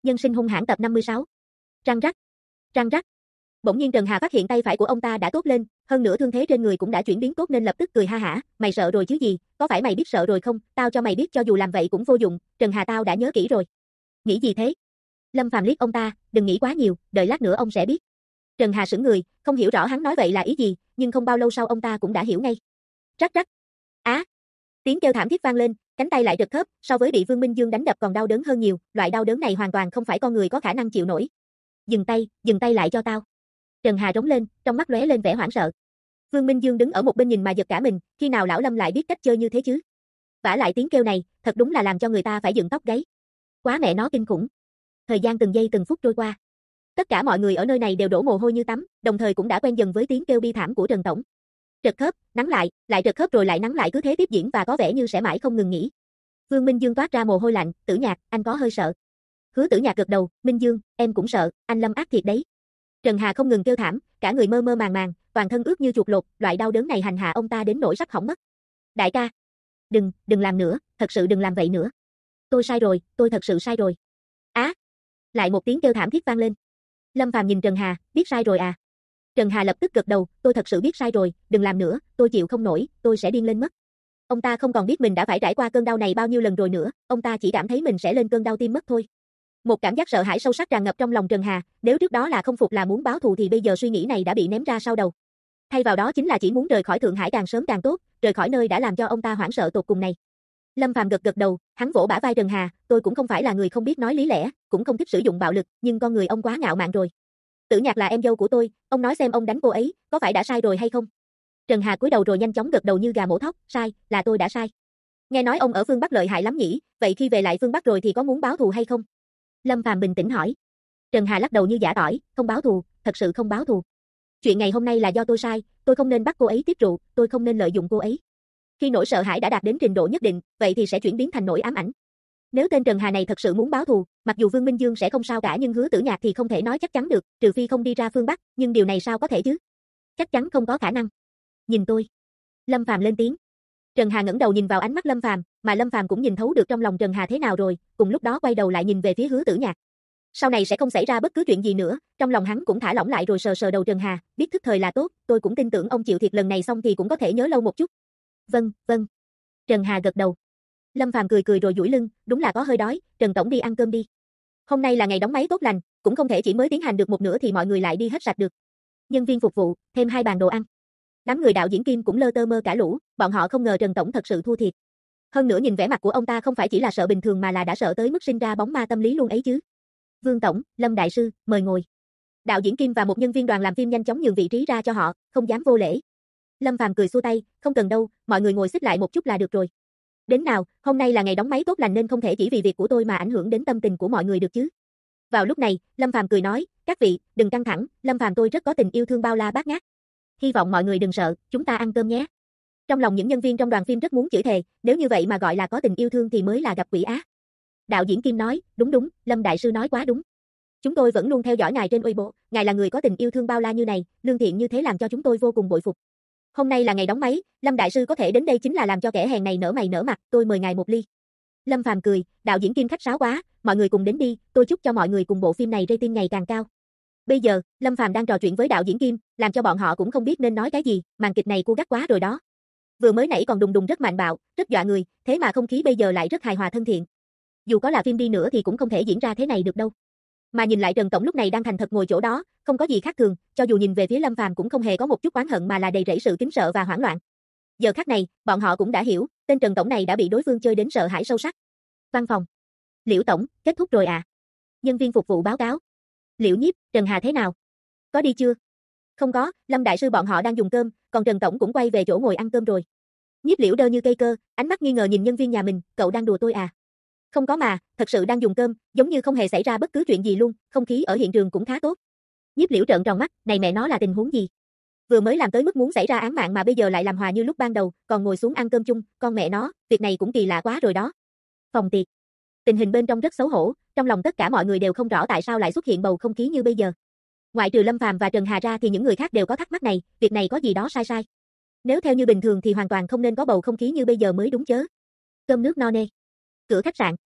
Nhân sinh hung hãn tập 56. Răng rắc. Răng rắc. Bỗng nhiên Trần Hà phát hiện tay phải của ông ta đã tốt lên, hơn nữa thương thế trên người cũng đã chuyển biến tốt nên lập tức cười ha hả, mày sợ rồi chứ gì, có phải mày biết sợ rồi không, tao cho mày biết cho dù làm vậy cũng vô dụng, Trần Hà tao đã nhớ kỹ rồi. Nghĩ gì thế? Lâm Phàm liếc ông ta, đừng nghĩ quá nhiều, đợi lát nữa ông sẽ biết. Trần Hà sững người, không hiểu rõ hắn nói vậy là ý gì, nhưng không bao lâu sau ông ta cũng đã hiểu ngay. Rắc rắc. Á. Tiếng kêu thảm thiết vang lên, cánh tay lại trật khớp, so với bị Vương Minh Dương đánh đập còn đau đớn hơn nhiều, loại đau đớn này hoàn toàn không phải con người có khả năng chịu nổi. Dừng tay lại cho tao. Trần Hà rống lên, trong mắt lóe lên vẻ hoảng sợ. Vương Minh Dương đứng ở một bên nhìn mà giật cả mình, khi nào lão Lâm lại biết cách chơi như thế chứ? Vả lại tiếng kêu này, thật đúng là làm cho người ta phải dựng tóc gáy. Quá mẹ nó kinh khủng. Thời gian từng giây từng phút trôi qua. Tất cả mọi người ở nơi này đều đổ mồ hôi như tắm, đồng thời cũng đã quen dần với tiếng kêu bi thảm của Trần tổng. Trật khớp, nắn lại trật khớp rồi lại nắn lại cứ thế tiếp diễn và có vẻ như sẽ mãi không ngừng nghỉ. Vương Minh Dương toát ra mồ hôi lạnh, Tử Nhạc, anh có hơi sợ. Hứa Tử Nhạc gật đầu, Minh Dương, em cũng sợ, anh Lâm ác thiệt đấy. Trần Hà không ngừng kêu thảm, cả người mơ mơ màng, toàn thân ướt như chuột lột, loại đau đớn này hành hạ ông ta đến nỗi sắp hỏng mất. Đại ca, đừng làm nữa, thật sự đừng làm vậy nữa. Tôi sai rồi, tôi thật sự sai rồi. Á, lại một tiếng kêu thảm thiết vang lên. Lâm Phàm nhìn Trần Hà, biết sai rồi à? Trần Hà lập tức gật đầu, tôi thật sự biết sai rồi, đừng làm nữa, tôi chịu không nổi, tôi sẽ điên lên mất. Ông ta không còn biết mình đã phải trải qua cơn đau này bao nhiêu lần rồi nữa, ông ta chỉ cảm thấy mình sẽ lên cơn đau tim mất thôi. Một cảm giác sợ hãi sâu sắc tràn ngập trong lòng Trần Hà, nếu trước đó là không phục là muốn báo thù thì bây giờ suy nghĩ này đã bị ném ra sau đầu. Thay vào đó chính là chỉ muốn rời khỏi Thượng Hải càng sớm càng tốt, rời khỏi nơi đã làm cho ông ta hoảng sợ tột cùng này. Lâm Phàm gật đầu, hắn vỗ bả vai Trần Hà, tôi cũng không phải là người không biết nói lý lẽ, cũng không thích sử dụng bạo lực, nhưng con người ông quá ngạo mạn rồi. Tử Nhạc là em dâu của tôi, ông nói xem ông đánh cô ấy, có phải đã sai rồi hay không? Trần Hà cúi đầu rồi nhanh chóng gật đầu như gà mổ thóc, sai, là tôi đã sai. Nghe nói ông ở phương Bắc lợi hại lắm nhỉ, vậy khi về lại phương Bắc rồi thì có muốn báo thù hay không? Lâm Phàm bình tĩnh hỏi. Trần Hà lắc đầu như giả tỏi, không báo thù, thật sự không báo thù. Chuyện ngày hôm nay là do tôi sai, tôi không nên bắt cô ấy tiếp rượu, tôi không nên lợi dụng cô ấy. Khi nỗi sợ hãi đã đạt đến trình độ nhất định, vậy thì sẽ chuyển biến thành nỗi ám ảnh. Nếu tên Trần Hà này thật sự muốn báo thù, mặc dù Vương Minh Dương sẽ không sao cả nhưng Hứa Tử Nhạc thì không thể nói chắc chắn được, trừ phi không đi ra phương Bắc, nhưng điều này sao có thể chứ? Chắc chắn không có khả năng. Nhìn tôi. Lâm Phàm lên tiếng. Trần Hà ngẩng đầu nhìn vào ánh mắt Lâm Phàm, mà Lâm Phàm cũng nhìn thấu được trong lòng Trần Hà thế nào rồi, cùng lúc đó quay đầu lại nhìn về phía Hứa Tử Nhạc. Sau này sẽ không xảy ra bất cứ chuyện gì nữa, trong lòng hắn cũng thả lỏng lại rồi sờ sờ đầu Trần Hà, biết thức thời là tốt, tôi cũng tin tưởng ông chịu thiệt lần này xong thì cũng có thể nhớ lâu một chút. Vâng. Trần Hà gật đầu. Lâm Phàm cười rồi duỗi lưng, đúng là có hơi đói, Trần tổng đi ăn cơm đi. Hôm nay là ngày đóng máy tốt lành, cũng không thể chỉ mới tiến hành được một nửa thì mọi người lại đi hết sạch được. Nhân viên phục vụ, thêm 2 bàn đồ ăn. Đám người đạo diễn Kim cũng lơ tơ mơ cả lũ, bọn họ không ngờ Trần tổng thật sự thua thiệt. Hơn nữa nhìn vẻ mặt của ông ta không phải chỉ là sợ bình thường mà là đã sợ tới mức sinh ra bóng ma tâm lý luôn ấy chứ. Vương tổng, Lâm đại sư, mời ngồi. Đạo diễn Kim và một nhân viên đoàn làm phim nhanh chóng nhường vị trí ra cho họ, không dám vô lễ. Lâm Phàm cười xua tay, không cần đâu, mọi người ngồi xích lại một chút là được rồi. Đến nào, hôm nay là ngày đóng máy tốt lành nên không thể chỉ vì việc của tôi mà ảnh hưởng đến tâm tình của mọi người được chứ. Vào lúc này, Lâm Phàm cười nói, các vị, đừng căng thẳng, Lâm Phàm tôi rất có tình yêu thương bao la bát ngát. Hy vọng mọi người đừng sợ, chúng ta ăn cơm nhé. Trong lòng những nhân viên trong đoàn phim rất muốn chửi thề, nếu như vậy mà gọi là có tình yêu thương thì mới là gặp quỷ ác. Đạo diễn Kim nói, đúng, Lâm đại sư nói quá đúng. Chúng tôi vẫn luôn theo dõi ngài trên Weibo, ngài là người có tình yêu thương bao la như này, lương thiện như thế làm cho chúng tôi vô cùng bội phục. Hôm nay là ngày đóng máy, Lâm đại sư có thể đến đây chính là làm cho kẻ hèn này nở mày nở mặt, tôi mời ngài một ly. Lâm Phàm cười, đạo diễn Kim khách sáo quá, mọi người cùng đến đi, tôi chúc cho mọi người cùng bộ phim này rating ngày càng cao. Bây giờ, Lâm Phàm đang trò chuyện với đạo diễn Kim, làm cho bọn họ cũng không biết nên nói cái gì, màn kịch này cua gắt quá rồi đó. Vừa mới nãy còn đùng rất mạnh bạo, rất dọa người, thế mà không khí bây giờ lại rất hài hòa thân thiện. Dù có là phim đi nữa thì cũng không thể diễn ra thế này được đâu. Mà nhìn lại Trần tổng lúc này đang thành thật ngồi chỗ đó, không có gì khác thường, cho dù nhìn về phía Lâm Phàm cũng không hề có một chút oán hận mà là đầy rẫy sự kính sợ và hoảng loạn. Giờ khắc này, bọn họ cũng đã hiểu, tên Trần tổng này đã bị đối phương chơi đến sợ hãi sâu sắc. Văn phòng. Liễu tổng, kết thúc rồi à? Nhân viên phục vụ báo cáo. Liễu Nhiếp, Trần Hà thế nào? Có đi chưa? Không có, Lâm đại sư bọn họ đang dùng cơm, còn Trần tổng cũng quay về chỗ ngồi ăn cơm rồi. Nhiếp Liễu đơ như cây cơ, ánh mắt nghi ngờ nhìn nhân viên nhà mình, cậu đang đùa tôi à? Không có mà, thật sự đang dùng cơm, giống như không hề xảy ra bất cứ chuyện gì luôn, không khí ở hiện trường cũng khá tốt. Nhiếp Liễu trợn tròn mắt, này mẹ nó là tình huống gì? Vừa mới làm tới mức muốn xảy ra án mạng mà bây giờ lại làm hòa như lúc ban đầu, còn ngồi xuống ăn cơm chung, con mẹ nó, việc này cũng kỳ lạ quá rồi đó. Phòng tiệc. Tình hình bên trong rất xấu hổ, trong lòng tất cả mọi người đều không rõ tại sao lại xuất hiện bầu không khí như bây giờ. Ngoại trừ Lâm Phàm và Trần Hà ra thì những người khác đều có thắc mắc này, việc này có gì đó sai. Nếu theo như bình thường thì hoàn toàn không nên có bầu không khí như bây giờ mới đúng chớ. Cơm nước no nê. Cửa khách sạn.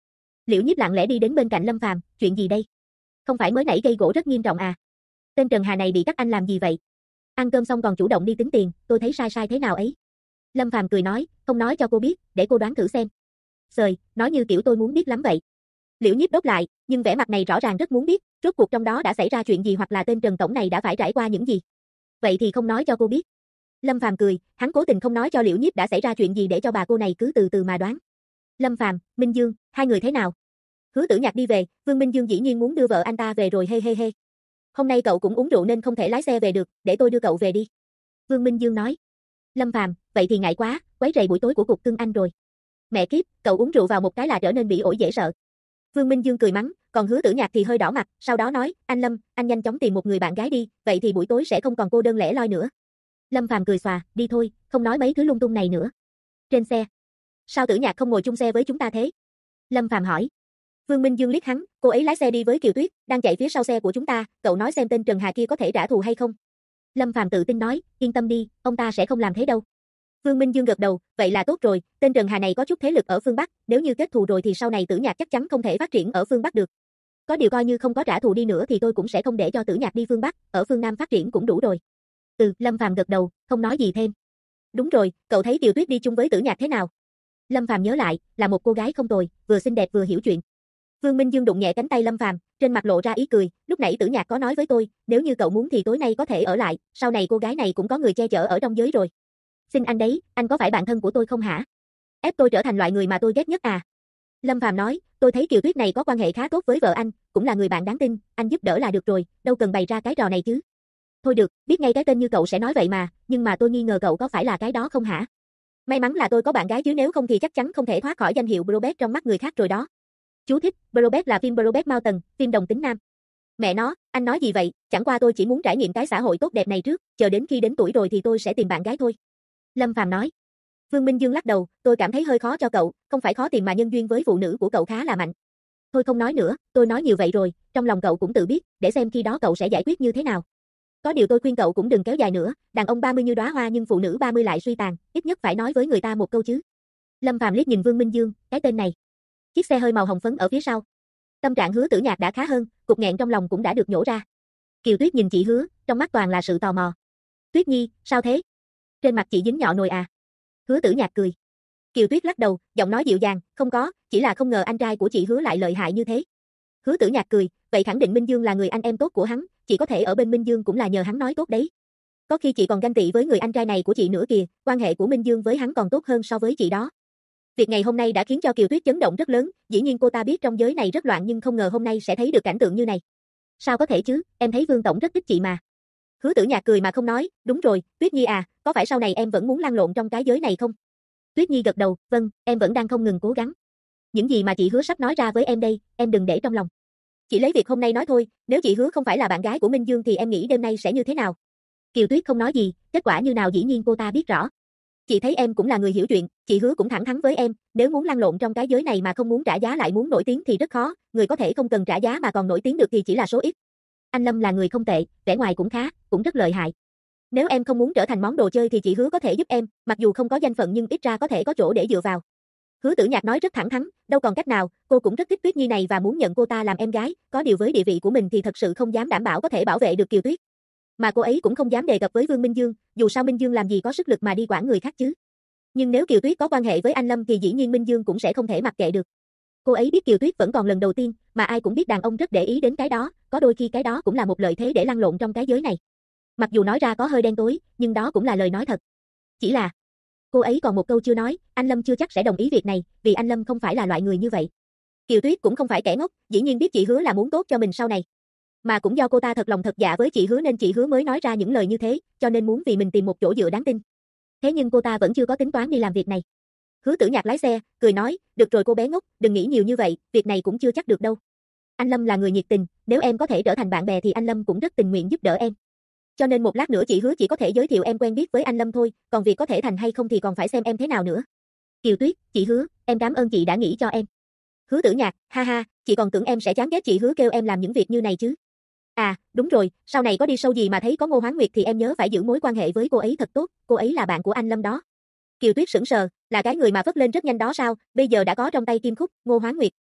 Liễu Nhiếp lặng lẽ đi đến bên cạnh Lâm Phàm, chuyện gì đây? Không phải mới nãy gây gỗ rất nghiêm trọng à? Tên Trần Hà này bị các anh làm gì vậy? Ăn cơm xong còn chủ động đi tính tiền, tôi thấy sai sai thế nào ấy. Lâm Phàm cười nói, không nói cho cô biết, để cô đoán thử xem. Sời, nói như kiểu tôi muốn biết lắm vậy. Liễu Nhiếp đốt lại, nhưng vẻ mặt này rõ ràng rất muốn biết, rốt cuộc trong đó đã xảy ra chuyện gì hoặc là tên Trần tổng này đã phải trải qua những gì. Vậy thì không nói cho cô biết. Lâm Phàm cười, hắn cố tình không nói cho Liễu Nhiếp đã xảy ra chuyện gì để cho bà cô này cứ từ từ mà đoán. Lâm Phàm, Minh Dương, hai người thế nào? Hứa Tử Nhạc đi về, Vương Minh Dương dĩ nhiên muốn đưa vợ anh ta về rồi, he. Hôm nay cậu cũng uống rượu nên không thể lái xe về được, để tôi đưa cậu về đi. Vương Minh Dương nói. Lâm Phàm, vậy thì ngại quá, quấy rầy buổi tối của cục cưng anh rồi. Mẹ kiếp, cậu uống rượu vào một cái là trở nên bị ổi dễ sợ. Vương Minh Dương cười mắng, còn Hứa Tử Nhạc thì hơi đỏ mặt, sau đó nói, anh Lâm, anh nhanh chóng tìm một người bạn gái đi, vậy thì buổi tối sẽ không còn cô đơn lẻ loi nữa. Lâm Phàm cười xòa, đi thôi, không nói mấy thứ lung tung này nữa. Trên xe. Sao Tử Nhạc không ngồi chung xe với chúng ta thế? Lâm Phàm hỏi. Vương Minh Dương liếc hắn, cô ấy lái xe đi với Kiều Tuyết, đang chạy phía sau xe của chúng ta, cậu nói xem tên Trần Hà kia có thể trả thù hay không? Lâm Phàm tự tin nói, yên tâm đi, ông ta sẽ không làm thế đâu. Vương Minh Dương gật đầu, vậy là tốt rồi, tên Trần Hà này có chút thế lực ở phương Bắc, nếu như kết thù rồi thì sau này Tử Nhạc chắc chắn không thể phát triển ở phương Bắc được. Có điều coi như không có trả thù đi nữa thì tôi cũng sẽ không để cho Tử Nhạc đi phương Bắc, ở phương Nam phát triển cũng đủ rồi. Lâm Phàm gật đầu, không nói gì thêm. Đúng rồi, cậu thấy Kiều Tuyết đi chung với Tử Nhạc thế nào? Lâm Phàm nhớ lại, là một cô gái không tồi, vừa xinh đẹp vừa hiểu chuyện. Vương Minh Dương đụng nhẹ cánh tay Lâm Phàm, trên mặt lộ ra ý cười, lúc nãy Tử Nhạc có nói với tôi, nếu như cậu muốn thì tối nay có thể ở lại, sau này cô gái này cũng có người che chở ở trong giới rồi. Xin anh đấy, anh có phải bạn thân của tôi không hả? Ép tôi trở thành loại người mà tôi ghét nhất à? Lâm Phàm nói, tôi thấy Kiều Tuyết này có quan hệ khá tốt với vợ anh, cũng là người bạn đáng tin, anh giúp đỡ là được rồi, đâu cần bày ra cái trò này chứ. Thôi được, biết ngay cái tên như cậu sẽ nói vậy mà, nhưng mà tôi nghi ngờ cậu có phải là cái đó không hả? May mắn là tôi có bạn gái chứ nếu không thì chắc chắn không thể thoát khỏi danh hiệu Brobeck trong mắt người khác rồi đó. Chú thích, Brobeck là phim Brobeck Mountain, phim đồng tính nam. Mẹ nó, anh nói gì vậy, chẳng qua tôi chỉ muốn trải nghiệm cái xã hội tốt đẹp này trước, chờ đến khi đến tuổi rồi thì tôi sẽ tìm bạn gái thôi. Lâm Phàm nói. Vương Minh Dương lắc đầu, tôi cảm thấy hơi khó cho cậu, không phải khó tìm mà nhân duyên với phụ nữ của cậu khá là mạnh. Thôi không nói nữa, tôi nói nhiều vậy rồi, trong lòng cậu cũng tự biết, để xem khi đó cậu sẽ giải quyết như thế nào. Có điều tôi khuyên cậu cũng đừng kéo dài nữa, đàn ông 30 như đóa hoa nhưng phụ nữ 30 lại suy tàn, ít nhất phải nói với người ta một câu chứ. Lâm Phàm liếc nhìn Vương Minh Dương, cái tên này. Chiếc xe hơi màu hồng phấn ở phía sau. Tâm trạng Hứa Tử Nhạc đã khá hơn, cục nghẹn trong lòng cũng đã được nhổ ra. Kiều Tuyết nhìn chị Hứa, trong mắt toàn là sự tò mò. Tuyết Nhi, sao thế? Trên mặt chị dính nhọ nồi à? Hứa Tử Nhạc cười. Kiều Tuyết lắc đầu, giọng nói dịu dàng, không có, chỉ là không ngờ anh trai của chị Hứa lại lợi hại như thế. Hứa Tử Nhạc cười, vậy khẳng định Minh Dương là người anh em tốt của hắn, chị có thể ở bên Minh Dương cũng là nhờ hắn nói tốt đấy. Có khi chị còn ganh tị với người anh trai này của chị nữa kìa, quan hệ của Minh Dương với hắn còn tốt hơn so với chị đó. Việc ngày hôm nay đã khiến cho Kiều Tuyết chấn động rất lớn, dĩ nhiên cô ta biết trong giới này rất loạn nhưng không ngờ hôm nay sẽ thấy được cảnh tượng như này. Sao có thể chứ, em thấy Vương tổng rất thích chị mà. Hứa Tử Nhạc cười mà không nói, đúng rồi, Tuyết Nhi à, có phải sau này em vẫn muốn lăn lộn trong cái giới này không? Tuyết Nhi gật đầu, vâng, em vẫn đang không ngừng cố gắng. Những gì mà chị Hứa sắp nói ra với em đây, em đừng để trong lòng. Chỉ lấy việc hôm nay nói thôi, nếu chị Hứa không phải là bạn gái của Minh Dương thì em nghĩ đêm nay sẽ như thế nào? Kiều Tuyết không nói gì, kết quả như nào dĩ nhiên cô ta biết rõ. Chị thấy em cũng là người hiểu chuyện, chị Hứa cũng thẳng thắn với em, nếu muốn lăn lộn trong cái giới này mà không muốn trả giá lại muốn nổi tiếng thì rất khó, người có thể không cần trả giá mà còn nổi tiếng được thì chỉ là số ít. Anh Lâm là người không tệ, vẻ ngoài cũng khá, cũng rất lợi hại. Nếu em không muốn trở thành món đồ chơi thì chị Hứa có thể giúp em, mặc dù không có danh phận nhưng ít ra có thể có chỗ để dựa vào. Hứa Tử Nhạc nói rất thẳng thắn, đâu còn cách nào, cô cũng rất thích Tuyết Nhi này và muốn nhận cô ta làm em gái, có điều với địa vị của mình thì thật sự không dám đảm bảo có thể bảo vệ được Kiều Tuyết. Mà cô ấy cũng không dám đề cập với Vương Minh Dương, dù sao Minh Dương làm gì có sức lực mà đi quản người khác chứ. Nhưng nếu Kiều Tuyết có quan hệ với anh Lâm thì dĩ nhiên Minh Dương cũng sẽ không thể mặc kệ được. Cô ấy biết Kiều Tuyết vẫn còn lần đầu tiên, mà ai cũng biết đàn ông rất để ý đến cái đó, có đôi khi cái đó cũng là một lợi thế để lăn lộn trong cái giới này. Mặc dù nói ra có hơi đen tối, nhưng đó cũng là lời nói thật. Chỉ là, cô ấy còn một câu chưa nói, anh Lâm chưa chắc sẽ đồng ý việc này, vì anh Lâm không phải là loại người như vậy. Kiều Tuyết cũng không phải kẻ ngốc, dĩ nhiên biết chị Hứa là muốn tốt cho mình sau này. Mà cũng do cô ta thật lòng thật dạ với chị Hứa nên chị Hứa mới nói ra những lời như thế, cho nên muốn vì mình tìm một chỗ dựa đáng tin. Thế nhưng cô ta vẫn chưa có tính toán đi làm việc này. Hứa Tử Nhạc lái xe, cười nói, được rồi cô bé ngốc, đừng nghĩ nhiều như vậy, việc này cũng chưa chắc được đâu. Anh Lâm là người nhiệt tình, nếu em có thể trở thành bạn bè thì anh Lâm cũng rất tình nguyện giúp đỡ em. Cho nên một lát nữa chị Hứa chỉ có thể giới thiệu em quen biết với anh Lâm thôi, còn việc có thể thành hay không thì còn phải xem em thế nào nữa. Kiều Tuyết, chị Hứa, em cảm ơn chị đã nghĩ cho em. Hứa Tử Nhạc, ha ha, chị còn tưởng em sẽ chán ghét chị Hứa kêu em làm những việc như này chứ. À, đúng rồi, sau này có đi sâu gì mà thấy có Ngô Hoán Nguyệt thì em nhớ phải giữ mối quan hệ với cô ấy thật tốt, cô ấy là bạn của anh Lâm đó. Kiều Tuyết sững sờ, là cái người mà phất lên rất nhanh đó sao, bây giờ đã có trong tay kim khúc, Ngô Hoán Nguyệt.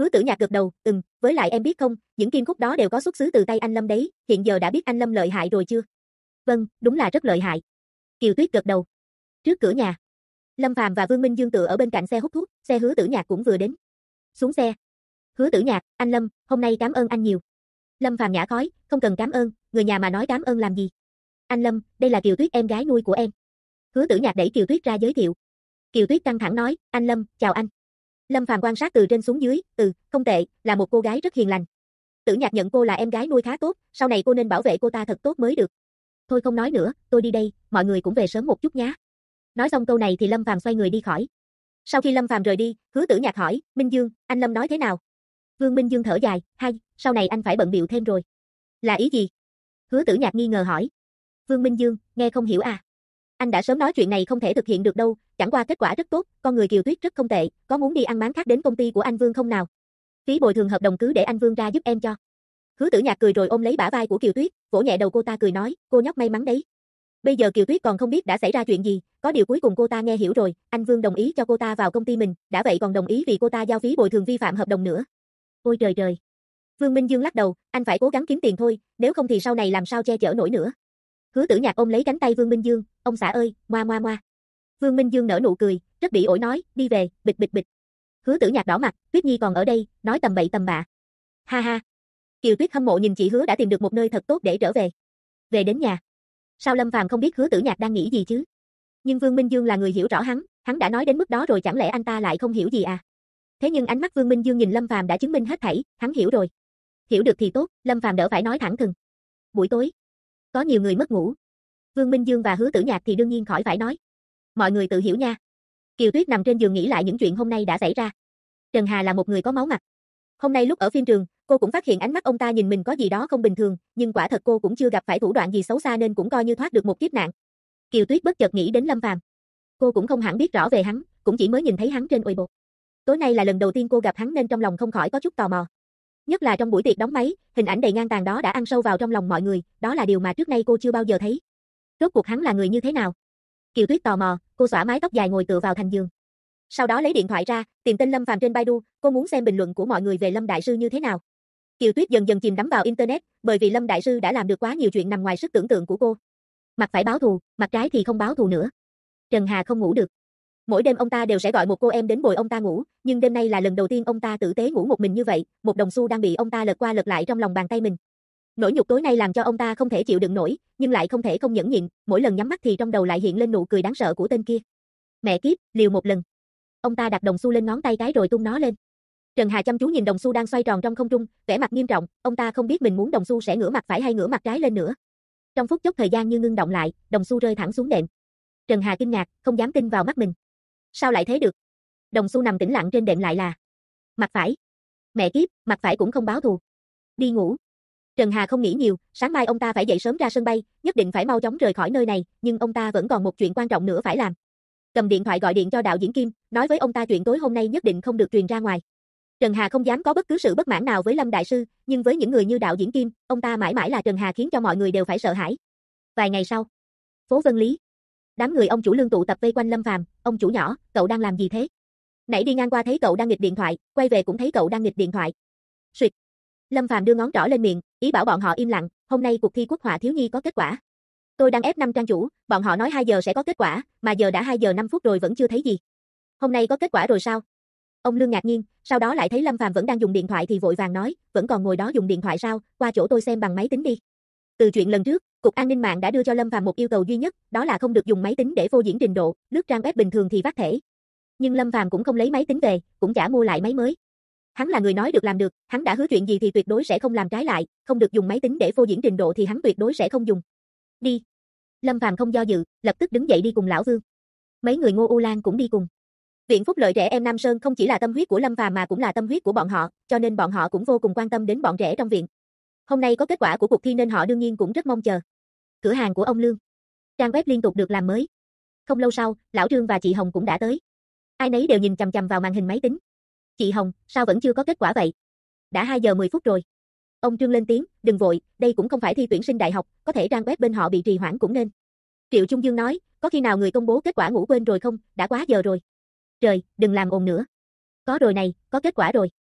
Hứa Tử Nhạc gật đầu, với lại em biết không, những kim khúc đó đều có xuất xứ từ tay anh Lâm đấy, hiện giờ đã biết anh Lâm lợi hại rồi chưa? Vâng, đúng là rất lợi hại. Kiều Tuyết gật đầu. Trước cửa nhà, Lâm Phàm và Vương Minh Dương tựa ở bên cạnh xe hút thuốc, xe Hứa Tử Nhạc cũng vừa đến. Xuống xe. Hứa Tử Nhạc, anh Lâm, hôm nay cảm ơn anh nhiều. Lâm Phàm nhả khói, không cần cảm ơn, người nhà mà nói cảm ơn làm gì? Anh Lâm, đây là Kiều Tuyết em gái nuôi của em. Hứa Tử Nhạc đẩy Kiều Tuyết ra giới thiệu. Kiều Tuyết căng thẳng nói, anh Lâm, chào anh. Lâm Phàm quan sát từ trên xuống dưới, không tệ, là một cô gái rất hiền lành. Tử Nhạc nhận cô là em gái nuôi khá tốt, sau này cô nên bảo vệ cô ta thật tốt mới được. Thôi không nói nữa, tôi đi đây, mọi người cũng về sớm một chút nhé. Nói xong câu này thì Lâm Phàm xoay người đi khỏi. Sau khi Lâm Phàm rời đi, Hứa Tử Nhạc hỏi, Minh Dương, anh Lâm nói thế nào? Vương Minh Dương thở dài, sau này anh phải bận bịu thêm rồi. Là ý gì? Hứa Tử Nhạc nghi ngờ hỏi. Vương Minh Dương, nghe không hiểu à? Anh đã sớm nói chuyện này không thể thực hiện được đâu, chẳng qua kết quả rất tốt, con người Kiều Tuyết rất không tệ, có muốn đi ăn máng khác đến công ty của anh Vương không nào? Phí bồi thường hợp đồng cứ để anh Vương ra giúp em cho. Hứa Tử Nhạc cười rồi ôm lấy bả vai của Kiều Tuyết, vỗ nhẹ đầu cô ta cười nói, cô nhóc may mắn đấy. Bây giờ Kiều Tuyết còn không biết đã xảy ra chuyện gì, có điều cuối cùng cô ta nghe hiểu rồi, anh Vương đồng ý cho cô ta vào công ty mình, đã vậy còn đồng ý vì cô ta giao phí bồi thường vi phạm hợp đồng nữa. Ôi trời trời. Vương Minh Dương lắc đầu, anh phải cố gắng kiếm tiền thôi, nếu không thì sau này làm sao che chở nổi nữa. Hứa Tử Nhạc ôm lấy cánh tay Vương Minh Dương, ông xã ơi, moa moa moa. Vương Minh Dương nở nụ cười, rất bị ổi nói, đi về, bịch bịch bịch. Hứa Tử Nhạc đỏ mặt, Tuyết Nhi còn ở đây, nói tầm bậy tầm bạ. Ha ha. Kiều Tuyết hâm mộ nhìn chị Hứa đã tìm được một nơi thật tốt để trở về. Về đến nhà. Sao Lâm Phàm không biết Hứa Tử Nhạc đang nghĩ gì chứ? Nhưng Vương Minh Dương là người hiểu rõ hắn đã nói đến mức đó rồi chẳng lẽ anh ta lại không hiểu gì à? Thế nhưng ánh mắt Vương Minh Dương nhìn Lâm Phàm đã chứng minh hết thảy, hắn hiểu rồi. Hiểu được thì tốt, Lâm Phàm đỡ phải nói thẳng thừng. Buổi tối, có nhiều người mất ngủ. Vương Minh Dương và Hứa Tử Nhạc thì đương nhiên khỏi phải nói. Mọi người tự hiểu nha. Kiều Tuyết nằm trên giường nghĩ lại những chuyện hôm nay đã xảy ra. Trần Hà là một người có máu mặt. Hôm nay lúc ở phim trường, cô cũng phát hiện ánh mắt ông ta nhìn mình có gì đó không bình thường, nhưng quả thật cô cũng chưa gặp phải thủ đoạn gì xấu xa nên cũng coi như thoát được một kiếp nạn. Kiều Tuyết bất chợt nghĩ đến Lâm Phàm. Cô cũng không hẳn biết rõ về hắn, cũng chỉ mới nhìn thấy hắn trên Weibo. Tối nay là lần đầu tiên cô gặp hắn nên trong lòng không khỏi có chút tò mò. Nhất là trong buổi tiệc đóng máy, hình ảnh đầy ngang tàn đó đã ăn sâu vào trong lòng mọi người, đó là điều mà trước nay cô chưa bao giờ thấy. Rốt cuộc hắn là người như thế nào? Kiều Tuyết tò mò, cô xõa mái tóc dài ngồi tựa vào thành giường. Sau đó lấy điện thoại ra, tìm tên Lâm Phàm trên Baidu, cô muốn xem bình luận của mọi người về Lâm đại sư như thế nào. Kiều Tuyết dần dần chìm đắm vào internet, bởi vì Lâm đại sư đã làm được quá nhiều chuyện nằm ngoài sức tưởng tượng của cô. Mặt phải báo thù, mặt trái thì không báo thù nữa. Trần Hà không ngủ được. Mỗi đêm ông ta đều sẽ gọi một cô em đến bồi ông ta ngủ, nhưng đêm nay là lần đầu tiên ông ta tử tế ngủ một mình như vậy, một đồng xu đang bị ông ta lật qua lật lại trong lòng bàn tay mình. Nỗi nhục tối nay làm cho ông ta không thể chịu đựng nổi, nhưng lại không thể không nhẫn nhịn, mỗi lần nhắm mắt thì trong đầu lại hiện lên nụ cười đáng sợ của tên kia. Mẹ kiếp, liều một lần. Ông ta đặt đồng xu lên ngón tay cái rồi tung nó lên. Trần Hà chăm chú nhìn đồng xu đang xoay tròn trong không trung, vẻ mặt nghiêm trọng, ông ta không biết mình muốn đồng xu sẽ ngửa mặt phải hay ngửa mặt trái lên nữa. Trong phút chốc thời gian như ngưng động lại, đồng xu rơi thẳng xuống đệm. Trần Hà kinh ngạc, không dám tin vào mắt mình. Sao lại thế được? Đồng xu nằm tĩnh lặng trên đệm lại là mặt phải. Mẹ kiếp, mặt phải cũng không báo thù. Đi ngủ. Trần Hà không nghĩ nhiều, sáng mai ông ta phải dậy sớm ra sân bay, nhất định phải mau chóng rời khỏi nơi này, nhưng ông ta vẫn còn một chuyện quan trọng nữa phải làm. Cầm điện thoại gọi điện cho đạo diễn Kim, nói với ông ta chuyện tối hôm nay nhất định không được truyền ra ngoài. Trần Hà không dám có bất cứ sự bất mãn nào với Lâm đại sư, nhưng với những người như đạo diễn Kim, ông ta mãi mãi là Trần Hà khiến cho mọi người đều phải sợ hãi. Vài ngày sau, phố Vân Lý. Đám người ông chủ Lương tụ tập vây quanh Lâm Phàm, ông chủ nhỏ, cậu đang làm gì thế? Nãy đi ngang qua thấy cậu đang nghịch điện thoại, quay về cũng thấy cậu đang nghịch điện thoại. Suyệt. Lâm Phàm đưa ngón trỏ lên miệng, ý bảo bọn họ im lặng, hôm nay cuộc thi quốc họa thiếu nhi có kết quả. Tôi đang ép 5 trang chủ, bọn họ nói 2 giờ sẽ có kết quả, mà giờ đã 2 giờ 5 phút rồi vẫn chưa thấy gì. Hôm nay có kết quả rồi sao? Ông Lương ngạc nhiên, sau đó lại thấy Lâm Phàm vẫn đang dùng điện thoại thì vội vàng nói, vẫn còn ngồi đó dùng điện thoại sao, qua chỗ tôi xem bằng máy tính đi. Từ chuyện lần trước, Cục An ninh mạng đã đưa cho Lâm Phàm một yêu cầu duy nhất, đó là không được dùng máy tính để phô diễn trình độ, lướt trang web bình thường thì vác thể. Nhưng Lâm Phàm cũng không lấy máy tính về, cũng chả mua lại máy mới. Hắn là người nói được làm được, hắn đã hứa chuyện gì thì tuyệt đối sẽ không làm trái lại, không được dùng máy tính để phô diễn trình độ thì hắn tuyệt đối sẽ không dùng. Đi. Lâm Phàm không do dự, lập tức đứng dậy đi cùng lão Vương. Mấy người Ngô U Lan cũng đi cùng. Viện Phúc Lợi trẻ em Nam Sơn không chỉ là tâm huyết của Lâm Phàm mà cũng là tâm huyết của bọn họ, cho nên bọn họ cũng vô cùng quan tâm đến bọn trẻ trong viện. Hôm nay có kết quả của cuộc thi nên họ đương nhiên cũng rất mong chờ. Cửa hàng của ông Lương. Trang web liên tục được làm mới. Không lâu sau, lão Trương và chị Hồng cũng đã tới. Ai nấy đều nhìn chằm chằm vào màn hình máy tính. Chị Hồng, sao vẫn chưa có kết quả vậy? Đã 2 giờ 10 phút rồi. Ông Trương lên tiếng, đừng vội, đây cũng không phải thi tuyển sinh đại học, có thể trang web bên họ bị trì hoãn cũng nên. Triệu Trung Dương nói, có khi nào người công bố kết quả ngủ quên rồi không, đã quá giờ rồi. Trời, đừng làm ồn nữa. Có rồi này, có kết quả rồi.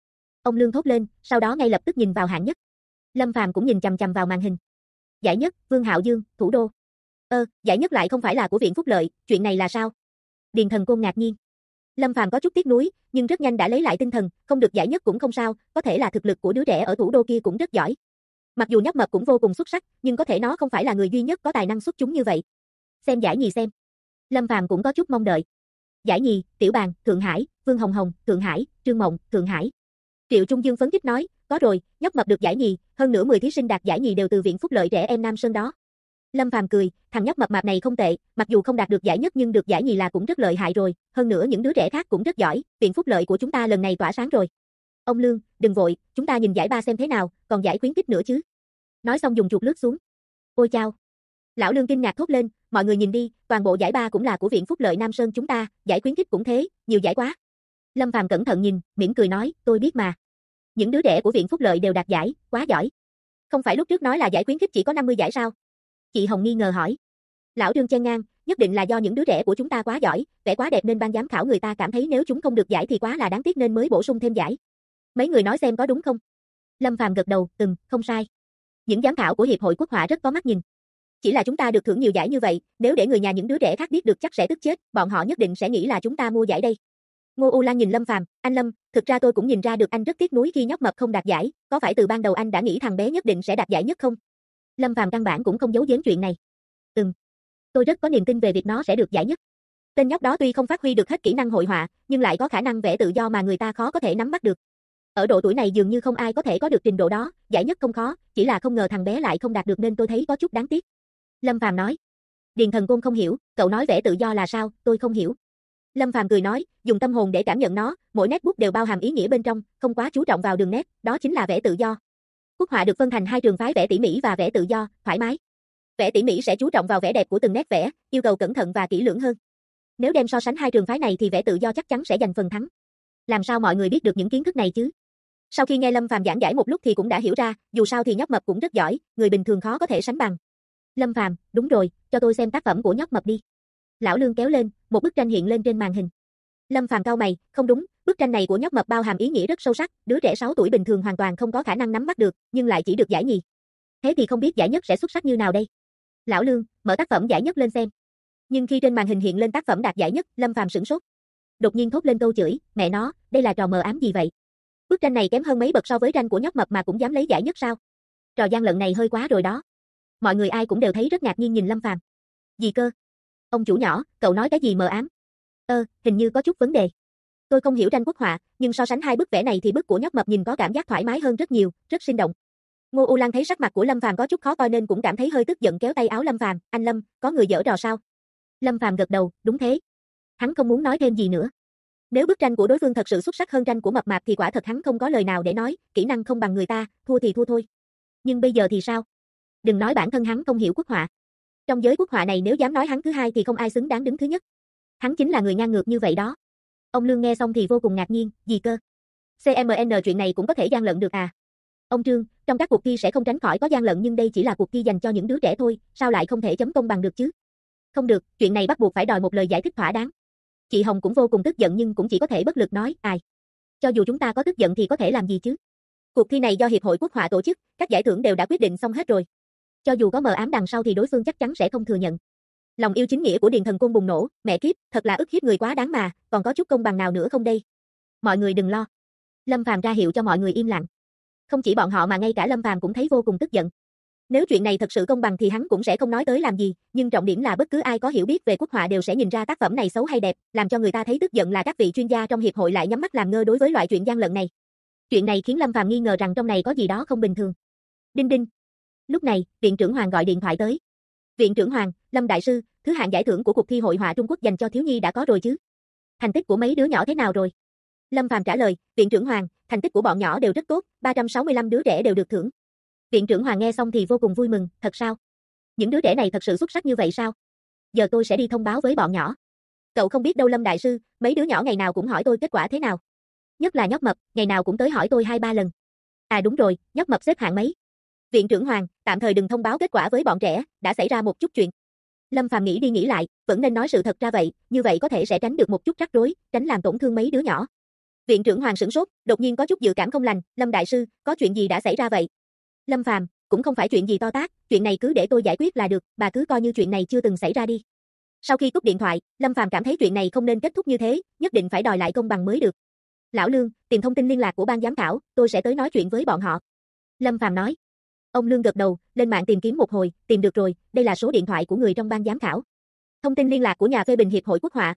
Ông Lương thốt lên, sau đó ngay lập tức nhìn vào hạng nhất. Lâm Phàm cũng nhìn chằm chằm vào màn hình. Giải nhất, Vương Hạo Dương, thủ đô. Giải nhất lại không phải là của Viện Phúc Lợi, chuyện này là sao? Điền Thần Côn ngạc nhiên. Lâm Phàm có chút tiếc nuối, nhưng rất nhanh đã lấy lại tinh thần, không được giải nhất cũng không sao, có thể là thực lực của đứa trẻ ở thủ đô kia cũng rất giỏi. Mặc dù Nhóc Mập cũng vô cùng xuất sắc, nhưng có thể nó không phải là người duy nhất có tài năng xuất chúng như vậy. Xem giải nhì xem. Lâm Phàm cũng có chút mong đợi. Giải nhì, Tiểu Bàn, Thượng Hải, Vương Hồng Hồng, Thượng Hải, Trương Mộng, Thượng Hải. Triệu Trung Dương phấn khích nói, có rồi, Nhóc Mập được giải nhì, hơn nữa 10 thí sinh đạt giải nhì đều từ Viện Phúc Lợi trẻ em Nam Sơn đó. Lâm Phàm cười, thằng nhóc mập mạp này không tệ, mặc dù không đạt được giải nhất nhưng được giải nhì là cũng rất lợi hại rồi, hơn nữa những đứa trẻ khác cũng rất giỏi, Viện Phúc Lợi của chúng ta lần này tỏa sáng rồi. Ông Lương, đừng vội, chúng ta nhìn giải ba xem thế nào, còn giải khuyến khích nữa chứ. Nói xong dùng chuột lướt xuống. Ôi chao. Lão Lương kinh ngạc thốt lên, mọi người nhìn đi, toàn bộ giải ba cũng là của Viện Phúc Lợi Nam Sơn chúng ta, giải khuyến khích cũng thế, nhiều giải quá. Lâm Phàm cẩn thận nhìn, mỉm cười nói, tôi biết mà. Những đứa trẻ của Viện Phúc Lợi đều đạt giải, quá giỏi. Không phải lúc trước nói là giải khuyến khích chỉ có 50 giải sao? Chị Hồng nghi ngờ hỏi. Lão Trương chen ngang, nhất định là do những đứa trẻ của chúng ta quá giỏi, vẻ quá đẹp nên ban giám khảo người ta cảm thấy nếu chúng không được giải thì quá là đáng tiếc nên mới bổ sung thêm giải. Mấy người nói xem có đúng không? Lâm Phàm gật đầu, không sai. Những giám khảo của Hiệp hội Quốc họa rất có mắt nhìn. Chỉ là chúng ta được thưởng nhiều giải như vậy, nếu để người nhà những đứa trẻ khác biết được chắc sẽ tức chết, bọn họ nhất định sẽ nghĩ là chúng ta mua giải đây. Ngô U Lan nhìn Lâm Phàm, anh Lâm, thực ra tôi cũng nhìn ra được anh rất tiếc nuối khi Nhóc Mập không đạt giải, có phải từ ban đầu anh đã nghĩ thằng bé nhất định sẽ đạt giải nhất không? Lâm Phàm căn bản cũng không giấu giếm chuyện này. Tôi rất có niềm tin về việc nó sẽ được giải nhất. Tên nhóc đó tuy không phát huy được hết kỹ năng hội họa, nhưng lại có khả năng vẽ tự do mà người ta khó có thể nắm bắt được. Ở độ tuổi này dường như không ai có thể có được trình độ đó, giải nhất không khó, chỉ là không ngờ thằng bé lại không đạt được nên tôi thấy có chút đáng tiếc. Lâm Phàm nói. Điền Thần Côn không hiểu, cậu nói vẽ tự do là sao, tôi không hiểu. Lâm Phàm cười nói, dùng tâm hồn để cảm nhận nó, mỗi nét bút đều bao hàm ý nghĩa bên trong, không quá chú trọng vào đường nét, đó chính là vẽ tự do. Quốc họa được phân thành hai trường phái vẽ tỉ mỉ và vẽ tự do, thoải mái. Vẽ tỉ mỉ sẽ chú trọng vào vẻ đẹp của từng nét vẽ, yêu cầu cẩn thận và kỹ lưỡng hơn. Nếu đem so sánh hai trường phái này thì vẽ tự do chắc chắn sẽ giành phần thắng. Làm sao mọi người biết được những kiến thức này chứ? Sau khi nghe Lâm Phàm giảng giải một lúc thì cũng đã hiểu ra, dù sao thì Nhóc Mập cũng rất giỏi, người bình thường khó có thể sánh bằng. Lâm Phàm, đúng rồi, cho tôi xem tác phẩm của Nhóc Mập đi. Lão Lương kéo lên, một bức tranh hiện lên trên màn hình. Lâm Phàm cau mày, không đúng, bức tranh này của Nhóc Mập bao hàm ý nghĩa rất sâu sắc, đứa trẻ 6 tuổi bình thường hoàn toàn không có khả năng nắm bắt được, nhưng lại chỉ được giải nhì. Thế thì không biết giải nhất sẽ xuất sắc như nào đây? Lão Lương, mở tác phẩm giải nhất lên xem. Nhưng khi trên màn hình hiện lên tác phẩm đạt giải nhất, Lâm Phàm sửng sốt. Đột nhiên thốt lên câu chửi, mẹ nó, đây là trò mờ ám gì vậy? Bức tranh này kém hơn mấy bậc so với tranh của Nhóc Mập mà cũng dám lấy giải nhất sao? Trò gian lận này hơi quá rồi đó. Mọi người ai cũng đều thấy rất ngạc nhiên nhìn Lâm Phàm. Gì cơ? Ông chủ nhỏ, cậu nói cái gì mờ ám? Hình như có chút vấn đề. Tôi không hiểu tranh quốc họa, nhưng so sánh hai bức vẽ này thì bức của Nhóc Mập nhìn có cảm giác thoải mái hơn rất nhiều, rất sinh động. Ngô U Lan thấy sắc mặt của Lâm Phàm có chút khó coi nên cũng cảm thấy hơi tức giận kéo tay áo Lâm Phàm, anh Lâm, có người giở trò sao? Lâm Phàm gật đầu, đúng thế. Hắn không muốn nói thêm gì nữa. Nếu bức tranh của đối phương thật sự xuất sắc hơn tranh của Mập Mạp thì quả thật hắn không có lời nào để nói, kỹ năng không bằng người ta, thua thì thua thôi. Nhưng bây giờ thì sao? Đừng nói bản thân hắn không hiểu quốc họa. Trong giới quốc họa này nếu dám nói hắn thứ hai thì không ai xứng đáng đứng thứ nhất. Hắn chính là người ngang ngược như vậy đó. Ông Lương nghe xong thì vô cùng ngạc nhiên, gì cơ? CMN chuyện này cũng có thể gian lận được à? Ông Trương, trong các cuộc thi sẽ không tránh khỏi có gian lận nhưng đây chỉ là cuộc thi dành cho những đứa trẻ thôi, sao lại không thể chấm công bằng được chứ? Không được, chuyện này bắt buộc phải đòi một lời giải thích thỏa đáng. Chị Hồng cũng vô cùng tức giận nhưng cũng chỉ có thể bất lực nói, ai? Cho dù chúng ta có tức giận thì có thể làm gì chứ? Cuộc thi này do Hiệp hội Quốc họa tổ chức, các giải thưởng đều đã quyết định xong hết rồi. Cho dù có mờ ám đằng sau thì đối phương chắc chắn sẽ không thừa nhận. Lòng yêu chính nghĩa của Điền Thần Côn bùng nổ, mẹ kiếp, thật là ức hiếp người quá đáng mà, còn có chút công bằng nào nữa không đây? Mọi người đừng lo. Lâm Phàm ra hiệu cho mọi người im lặng. Không chỉ bọn họ mà ngay cả Lâm Phàm cũng thấy vô cùng tức giận. Nếu chuyện này thật sự công bằng thì hắn cũng sẽ không nói tới làm gì, nhưng trọng điểm là bất cứ ai có hiểu biết về quốc họa đều sẽ nhìn ra tác phẩm này xấu hay đẹp, làm cho người ta thấy tức giận là các vị chuyên gia trong hiệp hội lại nhắm mắt làm ngơ đối với loại chuyện gian lận này. Chuyện này khiến Lâm Phàm nghi ngờ rằng trong này có gì đó không bình thường. Đinh đinh. Lúc này, viện trưởng Hoàng gọi điện thoại tới. Viện trưởng Hoàng, Lâm đại sư, thứ hạng giải thưởng của cuộc thi hội họa Trung Quốc dành cho thiếu nhi đã có rồi chứ? Thành tích của mấy đứa nhỏ thế nào rồi? Lâm Phàm trả lời, viện trưởng Hoàng, thành tích của bọn nhỏ đều rất tốt, 365 đứa trẻ đều được thưởng. Viện trưởng Hoàng nghe xong thì vô cùng vui mừng, thật sao? Những đứa trẻ này thật sự xuất sắc như vậy sao? Giờ tôi sẽ đi thông báo với bọn nhỏ. Cậu không biết đâu Lâm đại sư, mấy đứa nhỏ ngày nào cũng hỏi tôi kết quả thế nào. Nhất là Nhóc Mập, ngày nào cũng tới hỏi tôi 2-3 lần. À đúng rồi, Nhóc Mập xếp hạng mấy? Viện trưởng Hoàng, tạm thời đừng thông báo kết quả với bọn trẻ, đã xảy ra một chút chuyện. Lâm Phàm nghĩ đi nghĩ lại, vẫn nên nói sự thật ra vậy, như vậy có thể sẽ tránh được một chút rắc rối, tránh làm tổn thương mấy đứa nhỏ. Viện trưởng Hoàng sửng sốt, đột nhiên có chút dự cảm không lành, Lâm đại sư, có chuyện gì đã xảy ra vậy? Lâm Phàm, cũng không phải chuyện gì to tát, chuyện này cứ để tôi giải quyết là được, bà cứ coi như chuyện này chưa từng xảy ra đi. Sau khi cúp điện thoại, Lâm Phàm cảm thấy chuyện này không nên kết thúc như thế, nhất định phải đòi lại công bằng mới được. Lão Lương, tìm thông tin liên lạc của ban giám khảo, tôi sẽ tới nói chuyện với bọn họ. Lâm Phàm nói. Ông Lương gật đầu, lên mạng tìm kiếm một hồi, tìm được rồi, đây là số điện thoại của người trong ban giám khảo. Thông tin liên lạc của nhà phê bình Hiệp hội Quốc họa,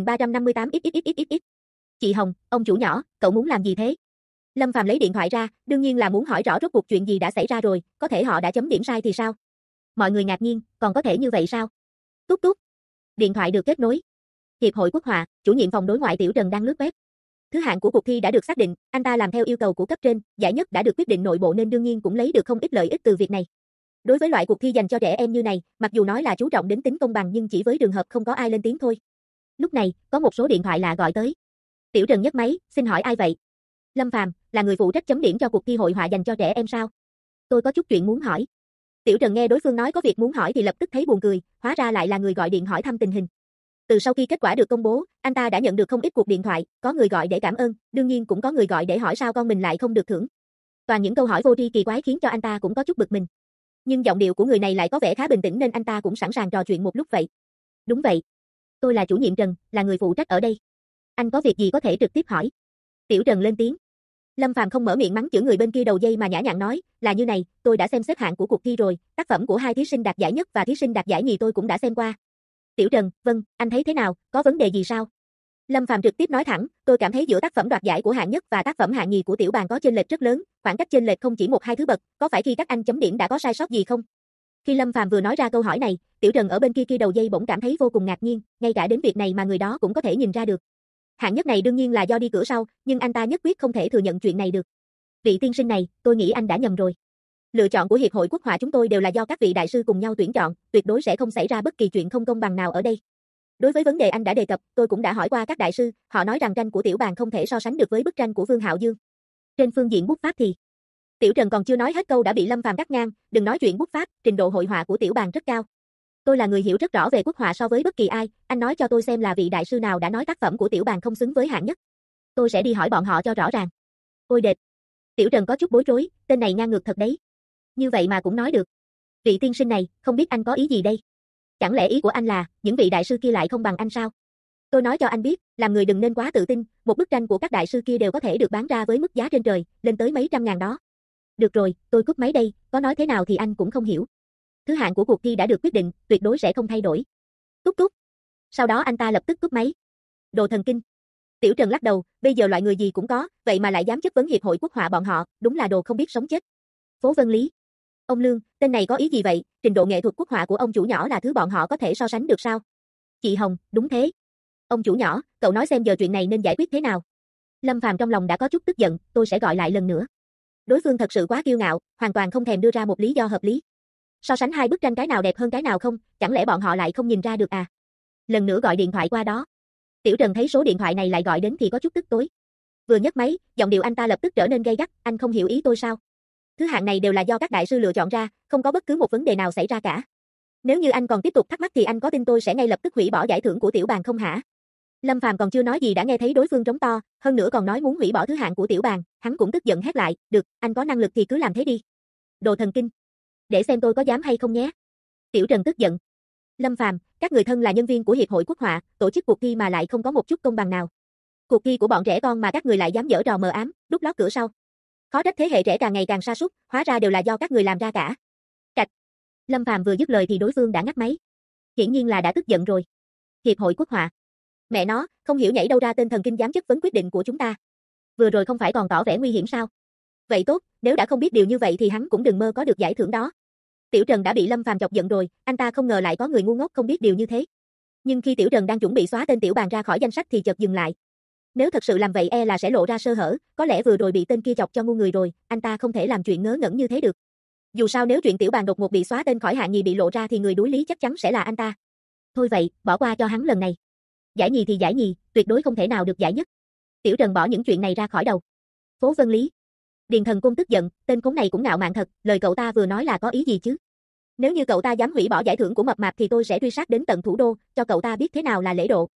1358XXXXX. Chị Hồng, ông chủ nhỏ, cậu muốn làm gì thế? Lâm Phàm lấy điện thoại ra, đương nhiên là muốn hỏi rõ rốt cuộc chuyện gì đã xảy ra rồi, có thể họ đã chấm điểm sai thì sao? Mọi người ngạc nhiên, còn có thể như vậy sao? Tút tút. Điện thoại được kết nối. Hiệp hội Quốc họa, chủ nhiệm phòng đối ngoại Tiểu Trần đang lướt web. Thứ hạng của cuộc thi đã được xác định, anh ta làm theo yêu cầu của cấp trên, giải nhất đã được quyết định nội bộ nên đương nhiên cũng lấy được không ít lợi ích từ việc này. Đối với loại cuộc thi dành cho trẻ em như này, mặc dù nói là chú trọng đến tính công bằng nhưng chỉ với trường hợp không có ai lên tiếng thôi. Lúc này, có một số điện thoại lạ gọi tới. Tiểu Trần nhấc máy, xin hỏi ai vậy? Lâm Phàm, là người phụ trách chấm điểm cho cuộc thi hội họa dành cho trẻ em sao? Tôi có chút chuyện muốn hỏi. Tiểu Trần nghe đối phương nói có việc muốn hỏi thì lập tức thấy buồn cười, hóa ra lại là người gọi điện hỏi thăm tình hình. Từ sau khi kết quả được công bố, anh ta đã nhận được không ít cuộc điện thoại, có người gọi để cảm ơn, đương nhiên cũng có người gọi để hỏi sao con mình lại không được thưởng. Toàn những câu hỏi vô tri kỳ quái khiến cho anh ta cũng có chút bực mình. Nhưng giọng điệu của người này lại có vẻ khá bình tĩnh nên anh ta cũng sẵn sàng trò chuyện một lúc vậy. Đúng vậy. Tôi là chủ nhiệm Trần, là người phụ trách ở đây. Anh có việc gì có thể trực tiếp hỏi. Tiểu Trần lên tiếng. Lâm Phàm không mở miệng mắng chửi người bên kia đầu dây mà nhã nhặn nói, là như này, tôi đã xem xếp hạng của cuộc thi rồi, tác phẩm của hai thí sinh đạt giải nhất và thí sinh đạt giải nhì tôi cũng đã xem qua. Tiểu Trần, vâng, anh thấy thế nào, có vấn đề gì sao? Lâm Phàm trực tiếp nói thẳng, tôi cảm thấy giữa tác phẩm đoạt giải của hạng nhất và tác phẩm hạng nhì của Tiểu Bàn có chênh lệch rất lớn, khoảng cách chênh lệch không chỉ 1-2 thứ bậc, có phải khi các anh chấm điểm đã có sai sót gì không? Khi Lâm Phàm vừa nói ra câu hỏi này, Tiểu Trần ở bên kia đầu dây bỗng cảm thấy vô cùng ngạc nhiên, ngay cả đến việc này mà người đó cũng có thể nhìn ra được. Hạng nhất này đương nhiên là do đi cửa sau, nhưng anh ta nhất quyết không thể thừa nhận chuyện này được. Vị tiên sinh này, tôi nghĩ anh đã nhầm rồi. Lựa chọn của Hiệp hội Quốc họa chúng tôi đều là do các vị đại sư cùng nhau tuyển chọn, tuyệt đối sẽ không xảy ra bất kỳ chuyện không công bằng nào ở đây. Đối với vấn đề anh đã đề cập, tôi cũng đã hỏi qua các đại sư, họ nói rằng tranh của Tiểu Bàn không thể so sánh được với bức tranh của Vương Hạo Dương. Trên phương diện bút pháp thì, Tiểu Trần còn chưa nói hết câu đã bị Lâm Phàm cắt ngang, đừng nói chuyện bút pháp, trình độ hội họa của Tiểu Bàn rất cao. Tôi là người hiểu rất rõ về quốc họa so với bất kỳ ai, anh nói cho tôi xem là vị đại sư nào đã nói tác phẩm của Tiểu Bàn không xứng với hạng nhất. Tôi sẽ đi hỏi bọn họ cho rõ ràng. Ôi đệt. Tiểu Trần có chút bối rối, tên này ngang ngược thật đấy. Như vậy mà cũng nói được. Vị tiên sinh này, không biết anh có ý gì đây? Chẳng lẽ ý của anh là, những vị đại sư kia lại không bằng anh sao? Tôi nói cho anh biết, làm người đừng nên quá tự tin, một bức tranh của các đại sư kia đều có thể được bán ra với mức giá trên trời, lên tới mấy trăm ngàn đó. Được rồi, tôi cúp máy đây, có nói thế nào thì anh cũng không hiểu. Thứ hạng của cuộc thi đã được quyết định, tuyệt đối sẽ không thay đổi. Tút tút. Sau đó anh ta lập tức cúp máy. Đồ thần kinh. Tiểu Trần lắc đầu, bây giờ loại người gì cũng có, vậy mà lại dám chất vấn Hiệp hội Quốc họa bọn họ, đúng là đồ không biết sống chết. Phố Vân Lý. Ông Lương, tên này có ý gì vậy, trình độ nghệ thuật quốc họa của ông chủ nhỏ là thứ bọn họ có thể so sánh được sao? Chị Hồng, đúng thế. Ông chủ nhỏ, cậu nói xem giờ chuyện này nên giải quyết thế nào? Lâm Phàm trong lòng đã có chút tức giận, tôi sẽ gọi lại lần nữa. Đối phương thật sự quá kiêu ngạo, hoàn toàn không thèm đưa ra một lý do hợp lý. So sánh hai bức tranh cái nào đẹp hơn cái nào không, chẳng lẽ bọn họ lại không nhìn ra được à? Lần nữa gọi điện thoại qua đó. Tiểu Trần thấy số điện thoại này lại gọi đến thì có chút tức tối. Vừa nhấc máy, giọng điệu anh ta lập tức trở nên gay gắt, anh không hiểu ý tôi sao? Thứ hạng này đều là do các đại sư lựa chọn ra, không có bất cứ một vấn đề nào xảy ra cả. Nếu như anh còn tiếp tục thắc mắc thì anh có tin tôi sẽ ngay lập tức hủy bỏ giải thưởng của Tiểu Bàn không hả? Lâm Phàm còn chưa nói gì đã nghe thấy đối phương trống to, hơn nữa còn nói muốn hủy bỏ thứ hạng của Tiểu Bàn, hắn cũng tức giận hét lại, được, anh có năng lực thì cứ làm thế đi. Đồ thần kinh. Để xem tôi có dám hay không nhé. Tiểu Trần tức giận. Lâm Phàm, các người thân là nhân viên của Hiệp hội Quốc họa, tổ chức cuộc thi mà lại không có một chút công bằng nào. Cuộc thi của bọn trẻ con mà các người lại dám giở trò mờ ám, đút lót cửa sau. Khó trách thế hệ trẻ càng ngày càng sa sút, hóa ra đều là do các người làm ra cả. Cạch. Lâm Phàm vừa dứt lời thì đối phương đã ngắt máy. Hiển nhiên là đã tức giận rồi. Hiệp hội Quốc họa. Mẹ nó, không hiểu nhảy đâu ra tên thần kinh dám chất vấn quyết định của chúng ta. Vừa rồi không phải còn tỏ vẻ nguy hiểm sao? Vậy tốt, nếu đã không biết điều như vậy thì hắn cũng đừng mơ có được giải thưởng đó. Tiểu Trần đã bị Lâm Phàm chọc giận rồi, anh ta không ngờ lại có người ngu ngốc không biết điều như thế. Nhưng khi Tiểu Trần đang chuẩn bị xóa tên Tiểu Bàn ra khỏi danh sách thì chợt dừng lại. Nếu thật sự làm vậy e là sẽ lộ ra sơ hở, có lẽ vừa rồi bị tên kia chọc cho ngu người rồi, anh ta không thể làm chuyện ngớ ngẩn như thế được. Dù sao nếu chuyện Tiểu Bàn đột ngột bị xóa tên khỏi hạng nhì bị lộ ra thì người đuối lý chắc chắn sẽ là anh ta. Thôi vậy, bỏ qua cho hắn lần này. Giải nhì thì giải nhì, tuyệt đối không thể nào được giải nhất. Tiểu Trần bỏ những chuyện này ra khỏi đầu. Phố Vân Lý. Điền Thần Cung tức giận, tên khốn này cũng ngạo mạn thật, lời cậu ta vừa nói là có ý gì chứ? Nếu như cậu ta dám hủy bỏ giải thưởng của Mập Mạp thì tôi sẽ truy sát đến tận thủ đô, cho cậu ta biết thế nào là lễ độ.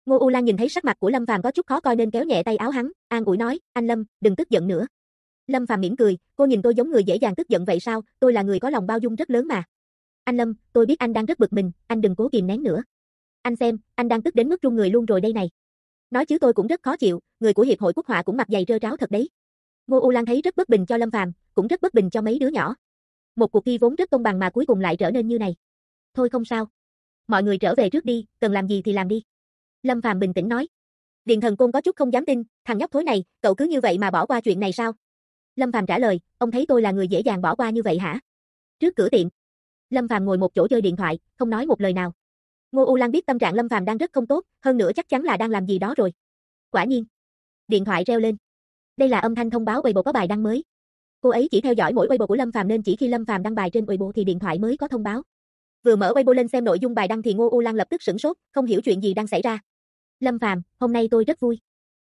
Ngô U Lan nhìn thấy sắc mặt của Lâm Phàm có chút khó coi nên kéo nhẹ tay áo hắn, an ủi nói, anh Lâm, đừng tức giận nữa. Lâm Phàm mỉm cười, cô nhìn tôi giống người dễ dàng tức giận vậy sao, tôi là người có lòng bao dung rất lớn mà. Anh Lâm, tôi biết anh đang rất bực mình, anh đừng cố kìm nén nữa. Anh xem, anh đang tức đến mức run người luôn rồi đây này. Nói chứ tôi cũng rất khó chịu, người của Hiệp hội Quốc họa cũng mặt dày rơ ráo thật đấy. Ngô U Lan thấy rất bất bình cho Lâm Phàm, cũng rất bất bình cho mấy đứa nhỏ. Một cuộc thi vốn rất công bằng mà cuối cùng lại trở nên như này. Thôi không sao. Mọi người trở về trước đi, cần làm gì thì làm đi. Lâm Phàm bình tĩnh nói. Điền Thần Côn có chút không dám tin, thằng nhóc thối này, cậu cứ như vậy mà bỏ qua chuyện này sao? Lâm Phàm trả lời, ông thấy tôi là người dễ dàng bỏ qua như vậy hả? Trước cửa tiệm, Lâm Phàm ngồi một chỗ chơi điện thoại, không nói một lời nào. Ngô U Lan biết tâm trạng Lâm Phàm đang rất không tốt, hơn nữa chắc chắn là đang làm gì đó rồi. Quả nhiên, điện thoại reo lên. Đây là âm thanh thông báo Weibo có bài đăng mới. Cô ấy chỉ theo dõi mỗi Weibo của Lâm Phàm nên chỉ khi Lâm Phàm đăng bài trên Weibo thì điện thoại mới có thông báo. Vừa mở Weibo lên xem nội dung bài đăng thì Ngô U Lan lập tức sửng sốt, không hiểu chuyện gì đang xảy ra. Lâm Phàm, hôm nay tôi rất vui.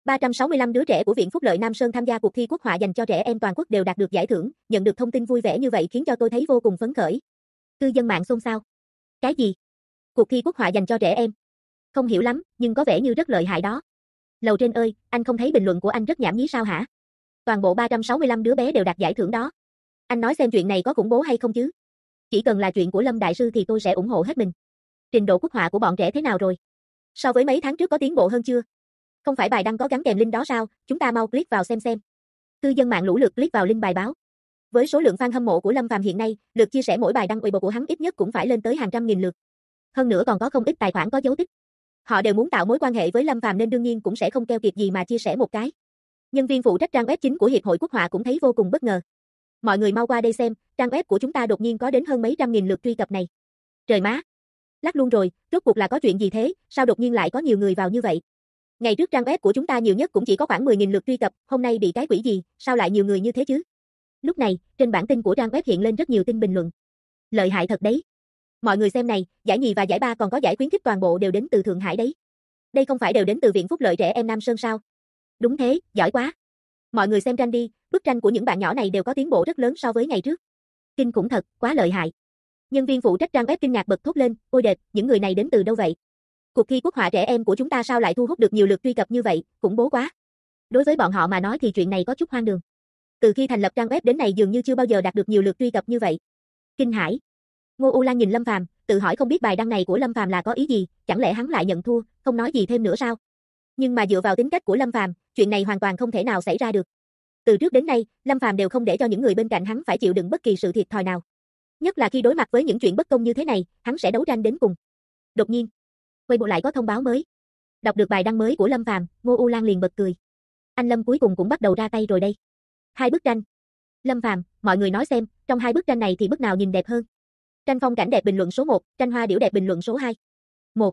365 đứa trẻ của Viện Phúc Lợi Nam Sơn tham gia cuộc thi quốc họa dành cho trẻ em toàn quốc đều đạt được giải thưởng, nhận được thông tin vui vẻ như vậy khiến cho tôi thấy vô cùng phấn khởi. Cư dân mạng xôn xao. Cái gì? Cuộc thi quốc họa dành cho trẻ em? Không hiểu lắm, nhưng có vẻ như rất lợi hại đó. Lầu trên ơi, anh không thấy bình luận của anh rất nhảm nhí sao hả? Toàn bộ 365 đứa bé đều đạt giải thưởng đó. Anh nói xem chuyện này có khủng bố hay không chứ? Chỉ cần là chuyện của Lâm Đại Sư thì tôi sẽ ủng hộ hết mình. Trình độ quốc họa của bọn trẻ thế nào rồi? So với mấy tháng trước có tiến bộ hơn chưa? Không phải bài đăng có gắn kèm link đó sao? Chúng ta mau click vào xem. Cư dân mạng lũ lượt click vào link bài báo. Với số lượng fan hâm mộ của Lâm Phàm hiện nay, lượt chia sẻ mỗi bài đăng Weibo của hắn ít nhất cũng phải lên tới hàng trăm nghìn lượt. Hơn nữa còn có không ít tài khoản có dấu tích. Họ đều muốn tạo mối quan hệ với Lâm Phàm nên đương nhiên cũng sẽ không keo kiệt gì mà chia sẻ một cái. Nhân viên phụ trách trang web chính của Hiệp hội Quốc họa cũng thấy vô cùng bất ngờ. Mọi người mau qua đây xem, trang web của chúng ta đột nhiên có đến hơn mấy trăm nghìn lượt truy cập này. Trời má! Lắc luôn rồi, rốt cuộc là có chuyện gì thế, sao đột nhiên lại có nhiều người vào như vậy? Ngày trước trang web của chúng ta nhiều nhất cũng chỉ có khoảng 10.000 lượt truy cập, hôm nay bị cái quỷ gì, sao lại nhiều người như thế chứ? Lúc này, trên bảng tin của trang web hiện lên rất nhiều tin bình luận. Lợi hại thật đấy. Mọi người xem này, giải nhì và giải ba còn có giải khuyến khích toàn bộ đều đến từ Thượng Hải đấy. Đây không phải đều đến từ Viện Phúc Lợi Trẻ Em Nam Sơn sao? Đúng thế, giỏi quá. Mọi người xem tranh đi, bức tranh của những bạn nhỏ này đều có tiến bộ rất lớn so với ngày trước. Kinh khủng thật, quá lợi hại. Nhân viên phụ trách trang web kinh ngạc bật thốt lên, ôi đẹp, những người này đến từ đâu vậy? Cuộc thi quốc họa trẻ em của chúng ta sao lại thu hút được nhiều lượt truy cập như vậy, khủng bố quá. Đối với bọn họ mà nói thì chuyện này có chút hoang đường. Từ khi thành lập trang web đến nay dường như chưa bao giờ đạt được nhiều lượt truy cập như vậy. Kinh hãi. Ngô U Lan nhìn Lâm Phàm, tự hỏi không biết bài đăng này của Lâm Phàm là có ý gì, chẳng lẽ hắn lại nhận thua, không nói gì thêm nữa sao? Nhưng mà dựa vào tính cách của Lâm Phàm, chuyện này hoàn toàn không thể nào xảy ra được. Từ trước đến nay, Lâm Phàm đều không để cho những người bên cạnh hắn phải chịu đựng bất kỳ sự thiệt thòi nào. Nhất là khi đối mặt với những chuyện bất công như thế này, hắn sẽ đấu tranh đến cùng. Đột nhiên, Weibo lại có thông báo mới. Đọc được bài đăng mới của Lâm Phàm, Ngô U Lan liền bật cười. Anh Lâm cuối cùng cũng bắt đầu ra tay rồi đây. 2 bức tranh. Lâm Phàm, mọi người nói xem, trong 2 bức tranh này thì bức nào nhìn đẹp hơn? Tranh phong cảnh đẹp bình luận số 1, tranh hoa điểu đẹp bình luận số 2. 1.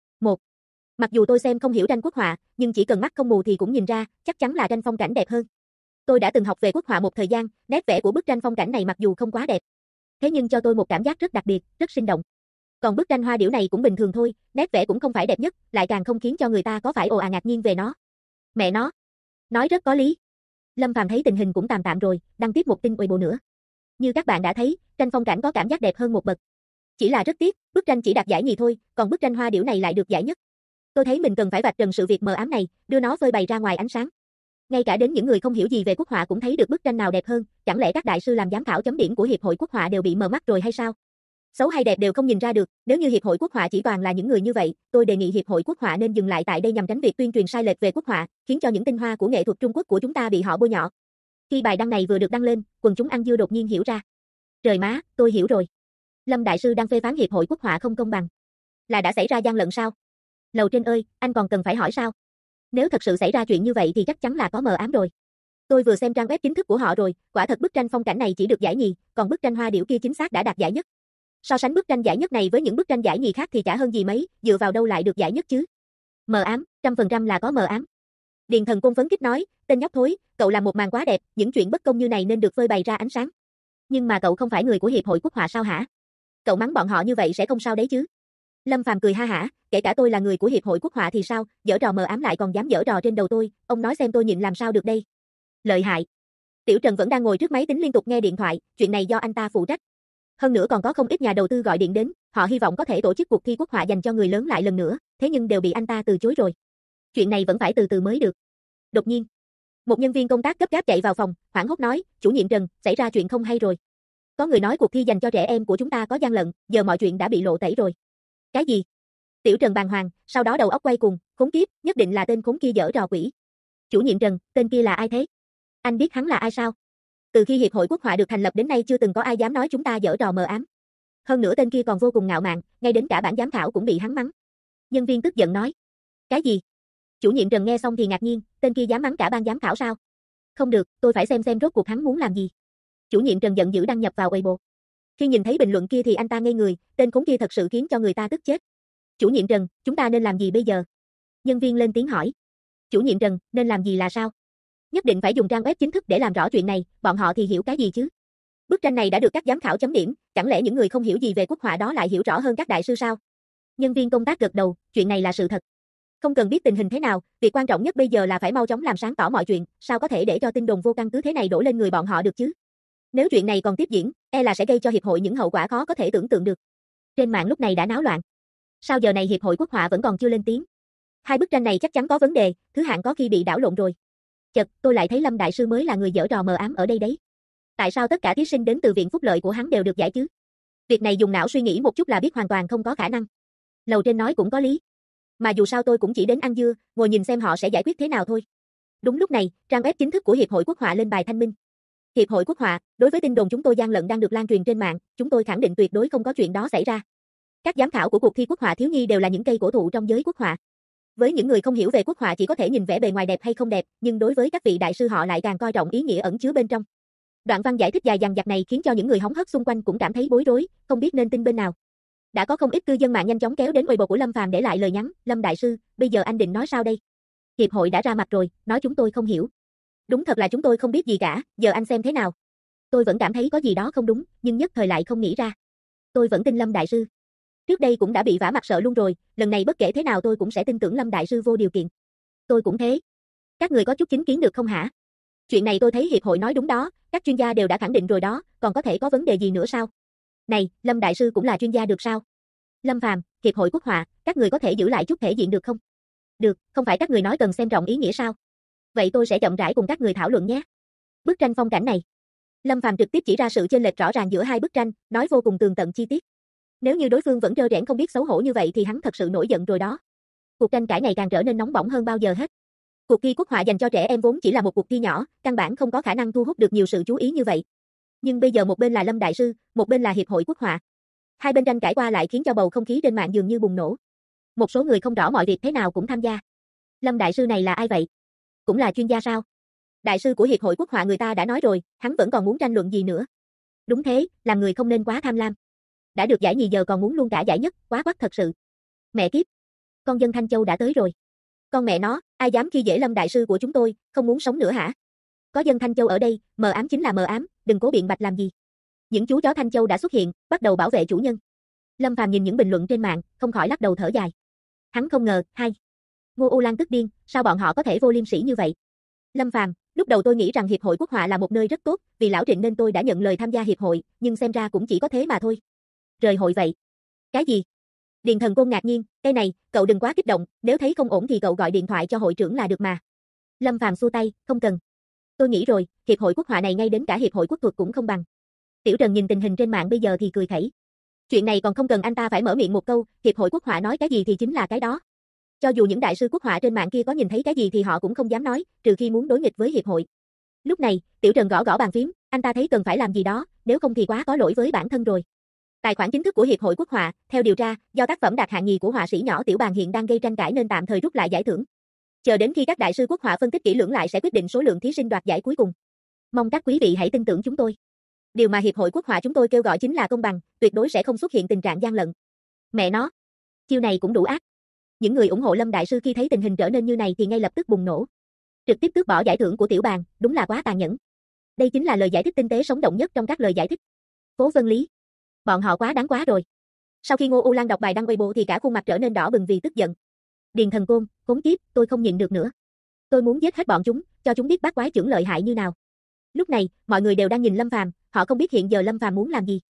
Mặc dù tôi xem không hiểu tranh quốc họa, nhưng chỉ cần mắt không mù thì cũng nhìn ra, chắc chắn là tranh phong cảnh đẹp hơn. Tôi đã từng học về quốc họa một thời gian, nét vẽ của bức tranh phong cảnh này mặc dù không quá đẹp, thế nhưng cho tôi một cảm giác rất đặc biệt, rất sinh động. Còn bức tranh hoa điểu này cũng bình thường thôi, nét vẽ cũng không phải đẹp nhất, lại càng không khiến cho người ta có phải ồ ạt ngạc nhiên về nó. Mẹ nó, nói rất có lý. Lâm Phàm thấy tình hình cũng tạm tạm rồi, đăng tiếp một tin Weibo nữa. Như các bạn đã thấy, tranh phong cảnh có cảm giác đẹp hơn một bậc. Chỉ là rất tiếc, bức tranh chỉ đạt giải nhì thôi, còn bức tranh hoa điểu này lại được giải nhất. Tôi thấy mình cần phải vạch trần sự việc mờ ám này, đưa nó phơi bày ra ngoài ánh sáng. Ngay cả đến những người không hiểu gì về quốc họa cũng thấy được bức tranh nào đẹp hơn, chẳng lẽ các đại sư làm giám khảo chấm điểm của Hiệp hội Quốc họa đều bị mờ mắt rồi hay sao? Xấu hay đẹp đều không nhìn ra được, nếu như Hiệp hội Quốc họa chỉ toàn là những người như vậy, tôi đề nghị Hiệp hội Quốc họa nên dừng lại tại đây nhằm tránh việc tuyên truyền sai lệch về quốc họa, khiến cho những tinh hoa của nghệ thuật Trung Quốc của chúng ta bị họ bôi nhọ. Khi bài đăng này vừa được đăng lên, quần chúng ăn dưa đột nhiên hiểu ra. Trời má, tôi hiểu rồi. Lâm đại sư đang phê phán Hiệp hội Quốc họa không công bằng. Là đã xảy ra gian lận sao? Lầu trên ơi, anh còn cần phải hỏi sao? Nếu thật sự xảy ra chuyện như vậy thì chắc chắn là có mờ ám rồi. Tôi vừa xem trang web chính thức của họ rồi, quả thật bức tranh phong cảnh này chỉ được giải nhì, còn bức tranh hoa điểu kia chính xác đã đạt giải nhất. So sánh bức tranh giải nhất này với những bức tranh giải nhì khác thì chả hơn gì mấy, dựa vào đâu lại được giải nhất chứ? Mờ ám, 100% là có mờ ám. Điền Thần Côn phấn khích nói, tên nhóc thối, cậu làm một màn quá đẹp, những chuyện bất công như này nên được phơi bày ra ánh sáng. Nhưng mà cậu không phải người của Hiệp hội Quốc họa sao hả? Cậu mắng bọn họ như vậy sẽ không sao đấy chứ? Lâm Phàm cười ha hả, kể cả tôi là người của Hiệp hội Quốc họa thì sao, giở trò mờ ám lại còn dám giở trò trên đầu tôi, ông nói xem tôi nhịn làm sao được đây. Lợi hại. Tiểu Trần vẫn đang ngồi trước máy tính liên tục nghe điện thoại, chuyện này do anh ta phụ trách. Hơn nữa còn có không ít nhà đầu tư gọi điện đến, họ hy vọng có thể tổ chức cuộc thi quốc họa dành cho người lớn lại lần nữa, thế nhưng đều bị anh ta từ chối rồi. Chuyện này vẫn phải từ từ mới được. Đột nhiên, một nhân viên công tác gấp gáp chạy vào phòng, hoảng hốt nói, chủ nhiệm Trần, xảy ra chuyện không hay rồi. Có người nói cuộc thi dành cho trẻ em của chúng ta có gian lận, giờ mọi chuyện đã bị lộ tẩy rồi. Cái gì? Tiểu Trần bàng hoàng, sau đó đầu óc quay cuồng, khốn kiếp, nhất định là tên khốn kia giở trò quỷ. Chủ nhiệm Trần, tên kia là ai thế? Anh biết hắn là ai sao? Từ khi Hiệp hội Quốc họa được thành lập đến nay chưa từng có ai dám nói chúng ta giở trò mờ ám. Hơn nữa tên kia còn vô cùng ngạo mạn, ngay đến cả ban giám khảo cũng bị hắn mắng. Nhân viên tức giận nói. Cái gì? Chủ nhiệm Trần nghe xong thì ngạc nhiên, tên kia dám mắng cả ban giám khảo sao? Không được, tôi phải xem rốt cuộc hắn muốn làm gì. Chủ nhiệm Trần giận dữ đăng nhập vào Weibo. Khi nhìn thấy bình luận kia thì anh ta ngây người, tên khốn kia thật sự khiến cho người ta tức chết. Chủ nhiệm Trần, chúng ta nên làm gì bây giờ? Nhân viên lên tiếng hỏi. Chủ nhiệm Trần, nên làm gì là sao? Nhất định phải dùng trang web chính thức để làm rõ chuyện này, bọn họ thì hiểu cái gì chứ? Bức tranh này đã được các giám khảo chấm điểm, chẳng lẽ những người không hiểu gì về quốc họa đó lại hiểu rõ hơn các đại sư sao? Nhân viên công tác gật đầu, chuyện này là sự thật. Không cần biết tình hình thế nào, việc quan trọng nhất bây giờ là phải mau chóng làm sáng tỏ mọi chuyện, sao có thể để cho tin đồn vô căn cứ thế này đổ lên người bọn họ được chứ? Nếu chuyện này còn tiếp diễn, là sẽ gây cho hiệp hội những hậu quả khó có thể tưởng tượng được. Trên mạng lúc này đã náo loạn. Sao giờ này hiệp hội quốc họa vẫn còn chưa lên tiếng? Hai bức tranh này chắc chắn có vấn đề, thứ hạng có khi bị đảo lộn rồi. Chật, tôi lại thấy Lâm đại sư mới là người giở trò mờ ám ở đây đấy. Tại sao tất cả thí sinh đến từ viện phúc lợi của hắn đều được giải chứ? Việc này dùng não suy nghĩ một chút là biết hoàn toàn không có khả năng. Lầu trên nói cũng có lý. Mà dù sao tôi cũng chỉ đến ăn dưa, ngồi nhìn xem họ sẽ giải quyết thế nào thôi. Đúng lúc này, trang web chính thức của Hiệp hội Quốc họa lên bài thanh minh. Hiệp hội Quốc họa, đối với tin đồn chúng tôi gian lận đang được lan truyền trên mạng, chúng tôi khẳng định tuyệt đối không có chuyện đó xảy ra. Các giám khảo của cuộc thi quốc họa thiếu nhi đều là những cây cổ thụ trong giới quốc họa. Với những người không hiểu về quốc họa chỉ có thể nhìn vẻ bề ngoài đẹp hay không đẹp, nhưng đối với các vị đại sư họ lại càng coi trọng ý nghĩa ẩn chứa bên trong. Đoạn văn giải thích dài dằng dặc này khiến cho những người hóng hớt xung quanh cũng cảm thấy bối rối, không biết nên tin bên nào. Đã có không ít cư dân mạng nhanh chóng kéo đến Weibo của Lâm Phàm để lại lời nhắn, Lâm đại sư, bây giờ anh định nói sao đây? Hiệp hội đã ra mặt rồi, nói chúng tôi không hiểu. Đúng thật là chúng tôi không biết gì cả, giờ anh xem thế nào? Tôi vẫn cảm thấy có gì đó không đúng, nhưng nhất thời lại không nghĩ ra. Tôi vẫn tin Lâm đại sư. Trước đây cũng đã bị vả mặt sợ luôn rồi, lần này bất kể thế nào tôi cũng sẽ tin tưởng Lâm đại sư vô điều kiện. Tôi cũng thế. Các người có chút chính kiến được không hả? Chuyện này tôi thấy hiệp hội nói đúng đó, các chuyên gia đều đã khẳng định rồi đó, còn có thể có vấn đề gì nữa sao? Này, Lâm đại sư cũng là chuyên gia được sao? Lâm Phàm, hiệp hội quốc họa, các người có thể giữ lại chút thể diện được không? Được, không phải các người nói cần xem trọng ý nghĩa sao? Vậy tôi sẽ chậm rãi cùng các người thảo luận nhé. Bức tranh phong cảnh này. Lâm Phàm trực tiếp chỉ ra sự chênh lệch rõ ràng giữa hai bức tranh, nói vô cùng tường tận chi tiết. Nếu như đối phương vẫn trơ trẽn không biết xấu hổ như vậy thì hắn thật sự nổi giận rồi đó. Cuộc tranh cãi ngày càng trở nên nóng bỏng hơn bao giờ hết. Cuộc thi quốc họa dành cho trẻ em vốn chỉ là một cuộc thi nhỏ, căn bản không có khả năng thu hút được nhiều sự chú ý như vậy. Nhưng bây giờ một bên là Lâm đại sư, một bên là hiệp hội quốc họa. Hai bên tranh cãi qua lại khiến cho bầu không khí trên mạng dường như bùng nổ. Một số người không rõ mọi việc thế nào cũng tham gia. Lâm đại sư này là ai vậy? Cũng là chuyên gia sao? Đại sư của hiệp hội quốc họa người ta đã nói rồi, hắn vẫn còn muốn tranh luận gì nữa? Đúng thế, làm người không nên quá tham lam. Đã được giải nhì giờ còn muốn luôn cả giải nhất, quá quắc thật sự. Mẹ kiếp, con dân Thanh Châu đã tới rồi. Con mẹ nó, ai dám khi dễ Lâm đại sư của chúng tôi, không muốn sống nữa hả? Có dân Thanh Châu ở đây, mờ ám chính là mờ ám, đừng cố biện bạch làm gì. Những chú chó Thanh Châu đã xuất hiện, bắt đầu bảo vệ chủ nhân. Lâm Phàm nhìn những bình luận trên mạng, không khỏi lắc đầu thở dài. Hắn không ngờ, Ngô U Lan tức điên, sao bọn họ có thể vô liêm sỉ như vậy? Lâm Phàm, lúc đầu tôi nghĩ rằng hiệp hội quốc họa là một nơi rất tốt, vì lão Trịnh nên tôi đã nhận lời tham gia hiệp hội, nhưng xem ra cũng chỉ có thế mà thôi. Rời hội vậy? Cái gì? Điền Thần Côn ngạc nhiên, cái này, cậu đừng quá kích động, nếu thấy không ổn thì cậu gọi điện thoại cho hội trưởng là được mà. Lâm Phàm xua tay, không cần. Tôi nghĩ rồi, hiệp hội quốc họa này ngay đến cả hiệp hội quốc thuật cũng không bằng. Tiểu Trần nhìn tình hình trên mạng bây giờ thì cười khẩy. Chuyện này còn không cần anh ta phải mở miệng một câu, hiệp hội quốc họa nói cái gì thì chính là cái đó. Cho dù những đại sư quốc họa trên mạng kia có nhìn thấy cái gì thì họ cũng không dám nói, trừ khi muốn đối nghịch với hiệp hội. Lúc này, Tiểu Trần gõ gõ bàn phím, anh ta thấy cần phải làm gì đó, nếu không thì quá có lỗi với bản thân rồi. Tài khoản chính thức của hiệp hội quốc họa, theo điều tra, do tác phẩm đạt hạng nhì của họa sĩ nhỏ Tiểu Bàn hiện đang gây tranh cãi nên tạm thời rút lại giải thưởng. Chờ đến khi các đại sư quốc họa phân tích kỹ lưỡng lại sẽ quyết định số lượng thí sinh đoạt giải cuối cùng. Mong các quý vị hãy tin tưởng chúng tôi. Điều mà hiệp hội quốc họa chúng tôi kêu gọi chính là công bằng, tuyệt đối sẽ không xuất hiện tình trạng gian lận. Mẹ nó, chiêu này cũng đủ ác. Những người ủng hộ Lâm đại sư khi thấy tình hình trở nên như này thì ngay lập tức bùng nổ. Trực tiếp tước bỏ giải thưởng của Tiểu Bàn, đúng là quá tàn nhẫn. Đây chính là lời giải thích tinh tế sống động nhất trong các lời giải thích. Phố Vân Lý, bọn họ quá đáng quá rồi. Sau khi Ngô U Lan đọc bài đăng Weibo thì cả khuôn mặt trở nên đỏ bừng vì tức giận. Điền Thần Côn, khốn kiếp, tôi không nhịn được nữa. Tôi muốn giết hết bọn chúng, cho chúng biết bát quái trưởng lợi hại như nào. Lúc này, mọi người đều đang nhìn Lâm Phàm, họ không biết hiện giờ Lâm Phàm muốn làm gì.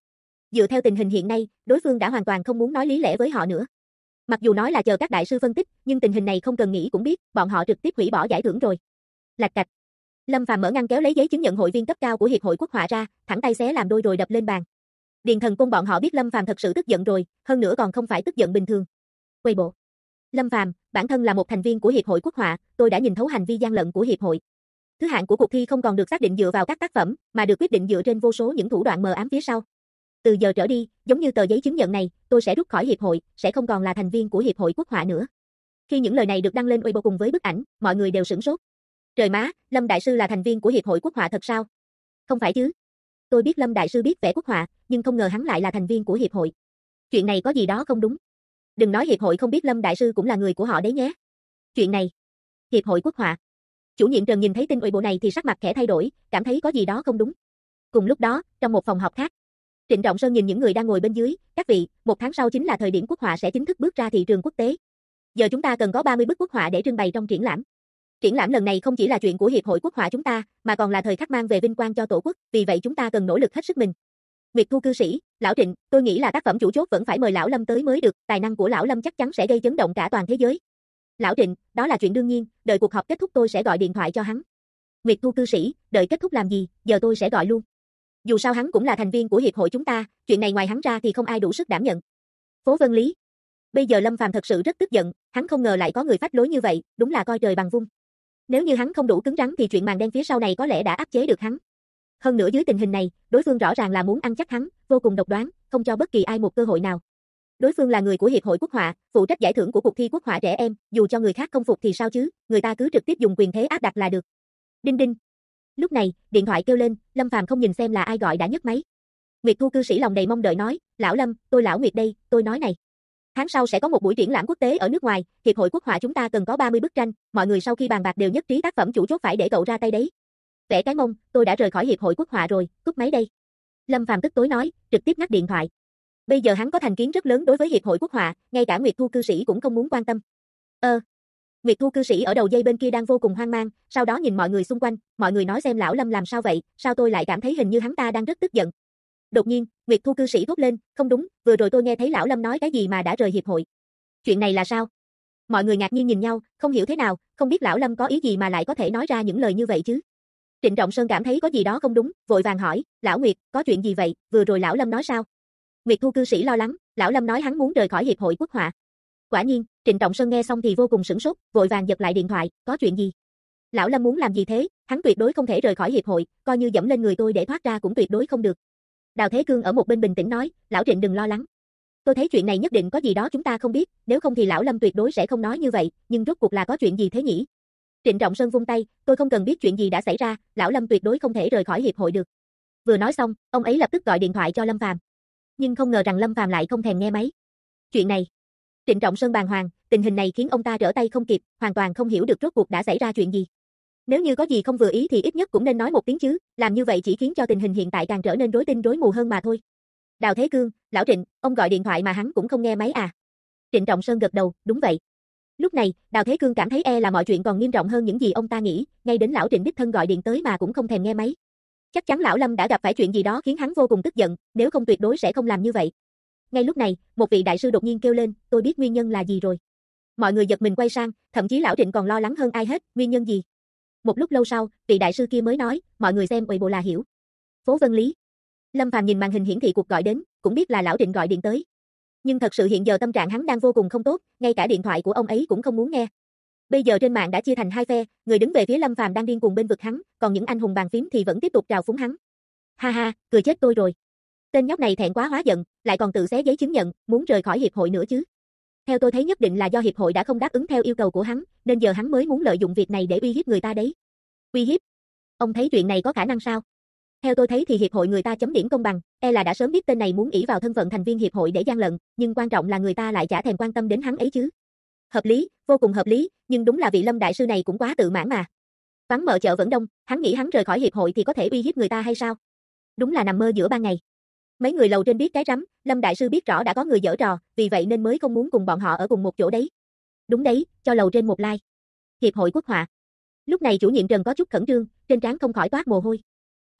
Dựa theo tình hình hiện nay, đối phương đã hoàn toàn không muốn nói lý lẽ với họ nữa. Mặc dù nói là chờ các đại sư phân tích, nhưng tình hình này không cần nghĩ cũng biết, bọn họ trực tiếp hủy bỏ giải thưởng rồi. Lạch cạch. Lâm Phàm mở ngăn kéo lấy giấy chứng nhận hội viên cấp cao của Hiệp hội Quốc họa ra, thẳng tay xé làm đôi rồi đập lên bàn. Điền Thần Côn bọn họ biết Lâm Phàm thật sự tức giận rồi, hơn nữa còn không phải tức giận bình thường. Quay bộ. Lâm Phàm, bản thân là một thành viên của Hiệp hội Quốc họa, tôi đã nhìn thấu hành vi gian lận của hiệp hội. Thứ hạng của cuộc thi không còn được xác định dựa vào các tác phẩm, mà được quyết định dựa trên vô số những thủ đoạn mờ ám phía sau. Từ giờ trở đi, giống như tờ giấy chứng nhận này, tôi sẽ rút khỏi hiệp hội, sẽ không còn là thành viên của Hiệp hội Quốc họa nữa. Khi những lời này được đăng lên Weibo cùng với bức ảnh, mọi người đều sửng sốt. Trời má, Lâm đại sư là thành viên của Hiệp hội Quốc họa thật sao? Không phải chứ? Tôi biết Lâm đại sư biết vẽ quốc họa, nhưng không ngờ hắn lại là thành viên của hiệp hội. Chuyện này có gì đó không đúng. Đừng nói hiệp hội không biết Lâm đại sư cũng là người của họ đấy nhé. Chuyện này, Hiệp hội Quốc họa. Chủ nhiệm Trần nhìn thấy tin Weibo này thì sắc mặt khẽ thay đổi, cảm thấy có gì đó không đúng. Cùng lúc đó, trong một phòng họp khác, Trịnh Trọng Sơn nhìn những người đang ngồi bên dưới, các vị, 1 tháng sau chính là thời điểm quốc họa sẽ chính thức bước ra thị trường quốc tế. Giờ chúng ta cần có 30 bức quốc họa để trưng bày trong triển lãm. Triển lãm lần này không chỉ là chuyện của Hiệp hội Quốc họa chúng ta, mà còn là thời khắc mang về vinh quang cho Tổ quốc, vì vậy chúng ta cần nỗ lực hết sức mình. Nguyệt Thu cư sĩ, lão Trịnh, tôi nghĩ là tác phẩm chủ chốt vẫn phải mời lão Lâm tới mới được, tài năng của lão Lâm chắc chắn sẽ gây chấn động cả toàn thế giới. Lão Trịnh, đó là chuyện đương nhiên, đợi cuộc họp kết thúc tôi sẽ gọi điện thoại cho hắn. Nguyệt Thu cư sĩ, đợi kết thúc làm gì, giờ tôi sẽ gọi luôn. Dù sao hắn cũng là thành viên của hiệp hội chúng ta, chuyện này ngoài hắn ra thì không ai đủ sức đảm nhận. Phố Vân Lý. Bây giờ Lâm Phàm thật sự rất tức giận, hắn không ngờ lại có người phách lối như vậy, đúng là coi trời bằng vung. Nếu như hắn không đủ cứng rắn thì chuyện màn đen phía sau này có lẽ đã áp chế được hắn. Hơn nữa dưới tình hình này, đối phương rõ ràng là muốn ăn chắc hắn, vô cùng độc đoán, không cho bất kỳ ai một cơ hội nào. Đối phương là người của Hiệp hội Quốc họa, phụ trách giải thưởng của cuộc thi quốc họa trẻ em, dù cho người khác không phục thì sao chứ, người ta cứ trực tiếp dùng quyền thế áp đặt là được. Đinh đinh. Lúc này, điện thoại kêu lên, Lâm Phàm không nhìn xem là ai gọi đã nhấc máy. Nguyệt Thu cư sĩ lòng đầy mong đợi nói, lão Lâm, tôi lão Nguyệt đây, tôi nói này. Tháng sau sẽ có một buổi triển lãm quốc tế ở nước ngoài, Hiệp hội Quốc họa chúng ta cần có 30 bức tranh, mọi người sau khi bàn bạc đều nhất trí tác phẩm chủ chốt phải để cậu ra tay đấy. Vẽ cái mông, tôi đã rời khỏi Hiệp hội Quốc họa rồi, cúp máy đây. Lâm Phàm tức tối nói, trực tiếp ngắt điện thoại. Bây giờ hắn có thành kiến rất lớn đối với Hiệp hội Quốc họa, ngay cả Nguyệt Thu cư sĩ cũng không muốn quan tâm. Nguyệt Thu cư sĩ ở đầu dây bên kia đang vô cùng hoang mang, sau đó nhìn mọi người xung quanh, mọi người nói xem lão Lâm làm sao vậy, sao tôi lại cảm thấy hình như hắn ta đang rất tức giận. Đột nhiên, Nguyệt Thu cư sĩ thốt lên, không đúng, vừa rồi tôi nghe thấy lão Lâm nói cái gì mà đã rời hiệp hội. Chuyện này là sao? Mọi người ngạc nhiên nhìn nhau, không hiểu thế nào, không biết lão Lâm có ý gì mà lại có thể nói ra những lời như vậy chứ. Trịnh Trọng Sơn cảm thấy có gì đó không đúng, vội vàng hỏi, lão Nguyệt, có chuyện gì vậy, vừa rồi lão Lâm nói sao? Nguyệt Thu cư sĩ lo lắng, lão Lâm nói hắn muốn rời khỏi Hiệp hội Quốc họa. Quả nhiên, Trịnh Trọng Sơn nghe xong thì vô cùng sửng sốt, vội vàng giật lại điện thoại, có chuyện gì? Lão Lâm muốn làm gì thế, hắn tuyệt đối không thể rời khỏi hiệp hội, coi như dẫm lên người tôi để thoát ra cũng tuyệt đối không được. Đào Thế Cương ở một bên bình tĩnh nói, lão Trịnh đừng lo lắng. Tôi thấy chuyện này nhất định có gì đó chúng ta không biết, nếu không thì lão Lâm tuyệt đối sẽ không nói như vậy, nhưng rốt cuộc là có chuyện gì thế nhỉ? Trịnh Trọng Sơn vung tay, tôi không cần biết chuyện gì đã xảy ra, lão Lâm tuyệt đối không thể rời khỏi hiệp hội được. Vừa nói xong, ông ấy lập tức gọi điện thoại cho Lâm Phàm. Nhưng không ngờ rằng Lâm Phàm lại không thèm nghe máy. Chuyện này, Trịnh Trọng Sơn bàng hoàng, tình hình này khiến ông ta trở tay không kịp, hoàn toàn không hiểu được rốt cuộc đã xảy ra chuyện gì. Nếu như có gì không vừa ý thì ít nhất cũng nên nói một tiếng chứ, làm như vậy chỉ khiến cho tình hình hiện tại càng trở nên rối tinh rối mù hơn mà thôi. Đào Thế Cương, lão Trịnh, ông gọi điện thoại mà hắn cũng không nghe máy à? Trịnh Trọng Sơn gật đầu, đúng vậy. Lúc này, Đào Thế Cương cảm thấy là mọi chuyện còn nghiêm trọng hơn những gì ông ta nghĩ, ngay đến lão Trịnh đích thân gọi điện tới mà cũng không thèm nghe máy. Chắc chắn lão Lâm đã gặp phải chuyện gì đó khiến hắn vô cùng tức giận, nếu không tuyệt đối sẽ không làm như vậy. Ngay lúc này, một vị đại sư đột nhiên kêu lên, tôi biết nguyên nhân là gì rồi. Mọi người giật mình quay sang, thậm chí lão Trịnh còn lo lắng hơn ai hết, nguyên nhân gì? Một lúc lâu sau, vị đại sư kia mới nói, mọi người xem Weibo là hiểu. Phố Vân Lý. Lâm Phàm nhìn màn hình hiển thị cuộc gọi đến, cũng biết là lão Trịnh gọi điện tới. Nhưng thật sự hiện giờ tâm trạng hắn đang vô cùng không tốt, ngay cả điện thoại của ông ấy cũng không muốn nghe. Bây giờ trên mạng đã chia thành hai phe, người đứng về phía Lâm Phàm đang điên cuồng bên vực hắn, còn những anh hùng bàn phím thì vẫn tiếp tục trào phúng hắn. Ha ha, cười chết tôi rồi. Tên nhóc này thẹn quá hóa giận, lại còn tự xé giấy chứng nhận, muốn rời khỏi hiệp hội nữa chứ. Theo tôi thấy nhất định là do hiệp hội đã không đáp ứng theo yêu cầu của hắn, nên giờ hắn mới muốn lợi dụng việc này để uy hiếp người ta đấy. Uy hiếp? Ông thấy chuyện này có khả năng sao? Theo tôi thấy thì hiệp hội người ta chấm điểm công bằng, là đã sớm biết tên này muốn ỷ vào thân phận thành viên hiệp hội để gian lận, nhưng quan trọng là người ta lại chả thèm quan tâm đến hắn ấy chứ. Hợp lý, vô cùng hợp lý, nhưng đúng là vị Lâm đại sư này cũng quá tự mãn mà. Vắng mở chợ vẫn đông, hắn nghĩ hắn rời khỏi hiệp hội thì có thể uy hiếp người ta hay sao? Đúng là nằm mơ giữa ban ngày. Mấy người lầu trên biết cái rắm, Lâm đại sư biết rõ đã có người giở trò, vì vậy nên mới không muốn cùng bọn họ ở cùng một chỗ đấy. Đúng đấy, cho lầu trên một like. Hiệp hội Quốc họa. Lúc này chủ nhiệm Trần có chút khẩn trương, trên trán không khỏi toát mồ hôi.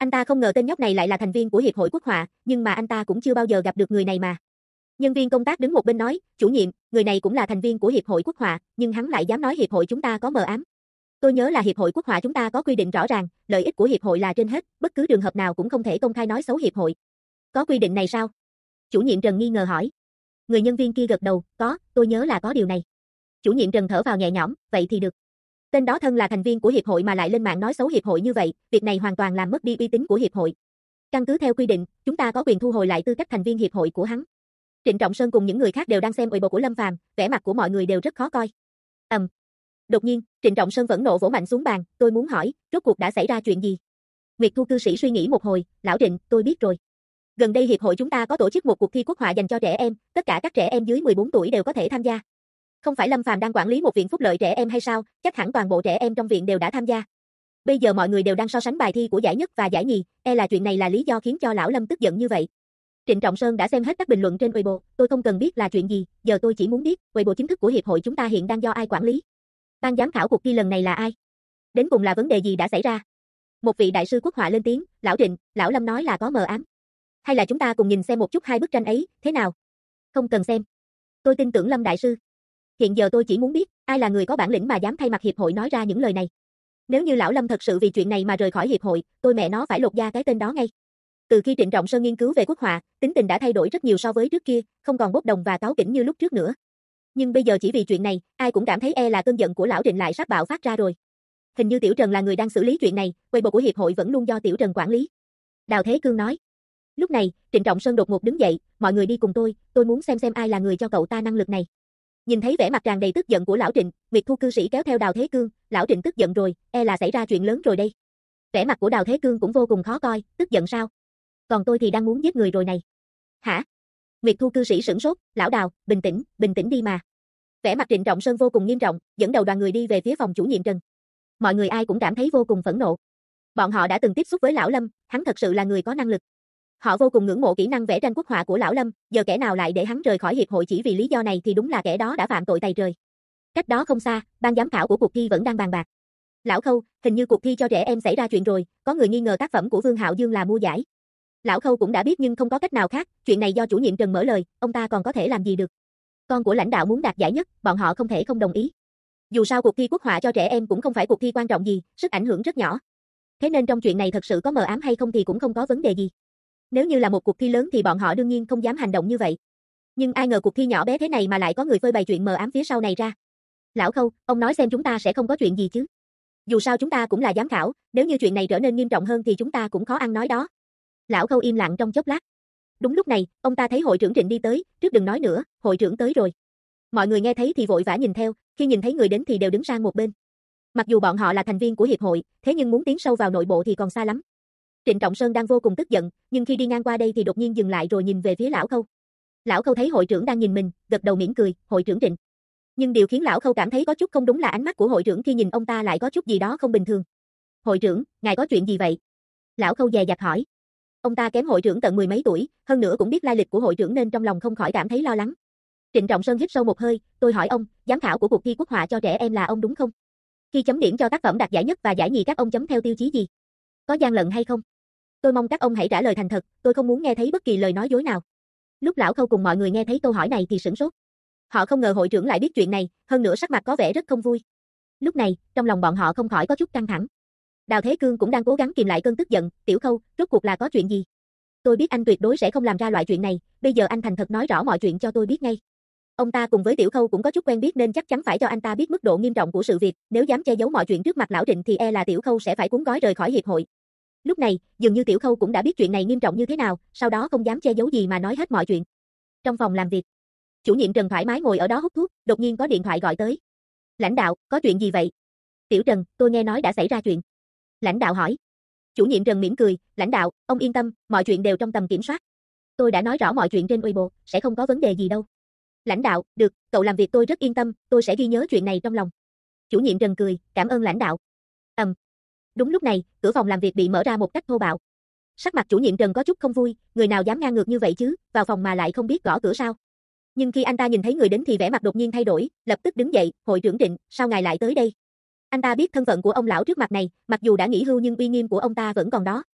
Anh ta không ngờ tên nhóc này lại là thành viên của Hiệp hội Quốc họa, nhưng mà anh ta cũng chưa bao giờ gặp được người này mà. Nhân viên công tác đứng một bên nói, chủ nhiệm, người này cũng là thành viên của Hiệp hội Quốc họa, nhưng hắn lại dám nói Hiệp hội chúng ta có mờ ám. Tôi nhớ là Hiệp hội Quốc họa chúng ta có quy định rõ ràng, lợi ích của Hiệp hội là trên hết, bất cứ trường hợp nào cũng không thể công khai nói xấu Hiệp hội. Có quy định này sao? Chủ nhiệm Trần nghi ngờ hỏi. Người nhân viên kia gật đầu, có, tôi nhớ là có điều này. Chủ nhiệm Trần thở vào nhẹ nhõm, vậy thì được. Tên đó thân là thành viên của Hiệp hội mà lại lên mạng nói xấu Hiệp hội như vậy, việc này hoàn toàn làm mất đi uy tín của Hiệp hội. Căn cứ theo quy định, chúng ta có quyền thu hồi lại tư cách thành viên Hiệp hội của hắn. Trịnh Trọng Sơn cùng những người khác đều đang xem Weibo của Lâm Phàm, vẻ mặt của mọi người đều rất khó coi. Đột nhiên, Trịnh Trọng Sơn phẫn nộ vỗ mạnh xuống bàn, tôi muốn hỏi, rốt cuộc đã xảy ra chuyện gì? Nguyệt Thu cư sĩ suy nghĩ một hồi, lão Trịnh, tôi biết rồi. Gần đây Hiệp hội chúng ta có tổ chức một cuộc thi quốc họa dành cho trẻ em, tất cả các trẻ em dưới 14 tuổi đều có thể tham gia. Không phải Lâm Phàm đang quản lý một viện phúc lợi trẻ em hay sao, chắc hẳn toàn bộ trẻ em trong viện đều đã tham gia. Bây giờ mọi người đều đang so sánh bài thi của giải nhất và giải nhì, là chuyện này là lý do khiến cho lão Lâm tức giận như vậy. Trịnh Trọng Sơn đã xem hết các bình luận trên Weibo, tôi không cần biết là chuyện gì, giờ tôi chỉ muốn biết, Weibo chính thức của Hiệp hội chúng ta hiện đang do ai quản lý? Ban giám khảo cuộc thi lần này là ai? Đến cùng là vấn đề gì đã xảy ra? Một vị đại sư quốc họa lên tiếng, lão Trịnh, lão Lâm nói là có mờ ám. Hay là chúng ta cùng nhìn xem một chút hai bức tranh ấy, thế nào? Không cần xem. Tôi tin tưởng Lâm đại sư. Hiện giờ tôi chỉ muốn biết, ai là người có bản lĩnh mà dám thay mặt Hiệp hội nói ra những lời này. Nếu như lão Lâm thật sự vì chuyện này mà rời khỏi Hiệp hội, tôi mẹ nó phải lột da cái tên đó ngay. Từ khi Trịnh Trọng Sơn nghiên cứu về quốc họa, tính tình đã thay đổi rất nhiều so với trước kia, không còn bốc đồng và cáu kỉnh như lúc trước nữa. Nhưng bây giờ chỉ vì chuyện này, ai cũng cảm thấy là cơn giận của lão Trịnh lại sắp bạo phát ra rồi. Hình như Tiểu Trần là người đang xử lý chuyện này, Weibo của Hiệp hội vẫn luôn do Tiểu Trần quản lý. Đào Thế Cương nói. Lúc này, Trịnh Trọng Sơn đột ngột đứng dậy, mọi người đi cùng tôi muốn xem ai là người cho cậu ta năng lực này. Nhìn thấy vẻ mặt tràn đầy tức giận của lão Trịnh, Nguyệt Thu cư sĩ kéo theo Đào Thế Cương, lão Trịnh tức giận rồi, là xảy ra chuyện lớn rồi đây. Vẻ mặt của Đào Thế Cương cũng vô cùng khó coi, tức giận sao? Còn tôi thì đang muốn giết người rồi này. Hả? Nguyệt Thu cư sĩ sửng sốt, lão Đào, bình tĩnh đi mà. Vẻ mặt Trịnh Trọng Sơn vô cùng nghiêm trọng, dẫn đầu đoàn người đi về phía phòng chủ nhiệm Trần. Mọi người ai cũng cảm thấy vô cùng phẫn nộ. Bọn họ đã từng tiếp xúc với lão Lâm, hắn thật sự là người có năng lực. Họ vô cùng ngưỡng mộ kỹ năng vẽ tranh quốc họa của lão Lâm, giờ kẻ nào lại để hắn rời khỏi hiệp hội chỉ vì lý do này thì đúng là kẻ đó đã phạm tội tày trời. Cách đó không xa, ban giám khảo của cuộc thi vẫn đang bàn bạc. Lão Khâu, hình như cuộc thi cho trẻ em xảy ra chuyện rồi, có người nghi ngờ tác phẩm của Vương Hạo Dương là mua giải. Lão Khâu cũng đã biết nhưng không có cách nào khác, chuyện này do chủ nhiệm Trần mở lời, ông ta còn có thể làm gì được. Con của lãnh đạo muốn đạt giải nhất, bọn họ không thể không đồng ý. Dù sao cuộc thi quốc họa cho trẻ em cũng không phải cuộc thi quan trọng gì, sức ảnh hưởng rất nhỏ. Thế nên trong chuyện này thật sự có mờ ám hay không thì cũng không có vấn đề gì. Nếu như là một cuộc thi lớn thì bọn họ đương nhiên không dám hành động như vậy. Nhưng ai ngờ cuộc thi nhỏ bé thế này mà lại có người phơi bày chuyện mờ ám phía sau này ra. Lão Khâu, ông nói xem chúng ta sẽ không có chuyện gì chứ? Dù sao chúng ta cũng là giám khảo, nếu như chuyện này trở nên nghiêm trọng hơn thì chúng ta cũng khó ăn nói đó. Lão Khâu im lặng trong chốc lát. Đúng lúc này, ông ta thấy hội trưởng Trịnh đi tới, trước đừng nói nữa, hội trưởng tới rồi. Mọi người nghe thấy thì vội vã nhìn theo, khi nhìn thấy người đến thì đều đứng sang một bên. Mặc dù bọn họ là thành viên của hiệp hội, thế nhưng muốn tiến sâu vào nội bộ thì còn xa lắm. Trịnh Trọng Sơn đang vô cùng tức giận, nhưng khi đi ngang qua đây thì đột nhiên dừng lại rồi nhìn về phía Lão Khâu. Lão Khâu thấy hội trưởng đang nhìn mình, gật đầu mỉm cười, hội trưởng Trịnh. Nhưng điều khiến Lão Khâu cảm thấy có chút không đúng là ánh mắt của hội trưởng khi nhìn ông ta lại có chút gì đó không bình thường. Hội trưởng, ngài có chuyện gì vậy? Lão Khâu dè dặt hỏi. Ông ta kém hội trưởng tận mười mấy tuổi, hơn nữa cũng biết lai lịch của hội trưởng nên trong lòng không khỏi cảm thấy lo lắng. Trịnh Trọng Sơn hít sâu một hơi, tôi hỏi ông, giám khảo của cuộc thi quốc họa cho trẻ em là ông đúng không? Khi chấm điểm cho tác phẩm đạt giải nhất và giải nhì các ông chấm theo tiêu chí gì? Có gian lận hay không? Tôi mong các ông hãy trả lời thành thật, tôi không muốn nghe thấy bất kỳ lời nói dối nào. Lúc Lão Khâu cùng mọi người nghe thấy câu hỏi này thì sửng sốt. Họ không ngờ hội trưởng lại biết chuyện này, hơn nữa sắc mặt có vẻ rất không vui. Lúc này, trong lòng bọn họ không khỏi có chút căng thẳng. Đào Thế Cương cũng đang cố gắng kìm lại cơn tức giận, Tiểu Khâu, rốt cuộc là có chuyện gì? Tôi biết anh tuyệt đối sẽ không làm ra loại chuyện này, bây giờ anh thành thật nói rõ mọi chuyện cho tôi biết ngay. Ông ta cùng với Tiểu Khâu cũng có chút quen biết nên chắc chắn phải cho anh ta biết mức độ nghiêm trọng của sự việc, nếu dám che giấu mọi chuyện trước mặt lão Trịnh thì là Tiểu Khâu sẽ phải cuốn gói rời khỏi hiệp hội. Lúc này, dường như Tiểu Khâu cũng đã biết chuyện này nghiêm trọng như thế nào, sau đó không dám che giấu gì mà nói hết mọi chuyện. Trong phòng làm việc, chủ nhiệm Trần thoải mái ngồi ở đó hút thuốc, đột nhiên có điện thoại gọi tới. Lãnh đạo, có chuyện gì vậy? Tiểu Trần, tôi nghe nói đã xảy ra chuyện. Lãnh đạo hỏi. Chủ nhiệm Trần mỉm cười, lãnh đạo, ông yên tâm, mọi chuyện đều trong tầm kiểm soát. Tôi đã nói rõ mọi chuyện trên Weibo, sẽ không có vấn đề gì đâu. Lãnh đạo, được, cậu làm việc tôi rất yên tâm, tôi sẽ ghi nhớ chuyện này trong lòng. Chủ nhiệm Trần cười, cảm ơn lãnh đạo. Đúng lúc này, cửa phòng làm việc bị mở ra một cách thô bạo. Sắc mặt chủ nhiệm Trần có chút không vui, người nào dám ngang ngược như vậy chứ, vào phòng mà lại không biết gõ cửa sao? Nhưng khi anh ta nhìn thấy người đến thì vẻ mặt đột nhiên thay đổi, lập tức đứng dậy, hội trưởng Trịnh, sao ngài lại tới đây? Anh ta biết thân phận của ông lão trước mặt này, mặc dù đã nghỉ hưu nhưng uy nghiêm của ông ta vẫn còn đó.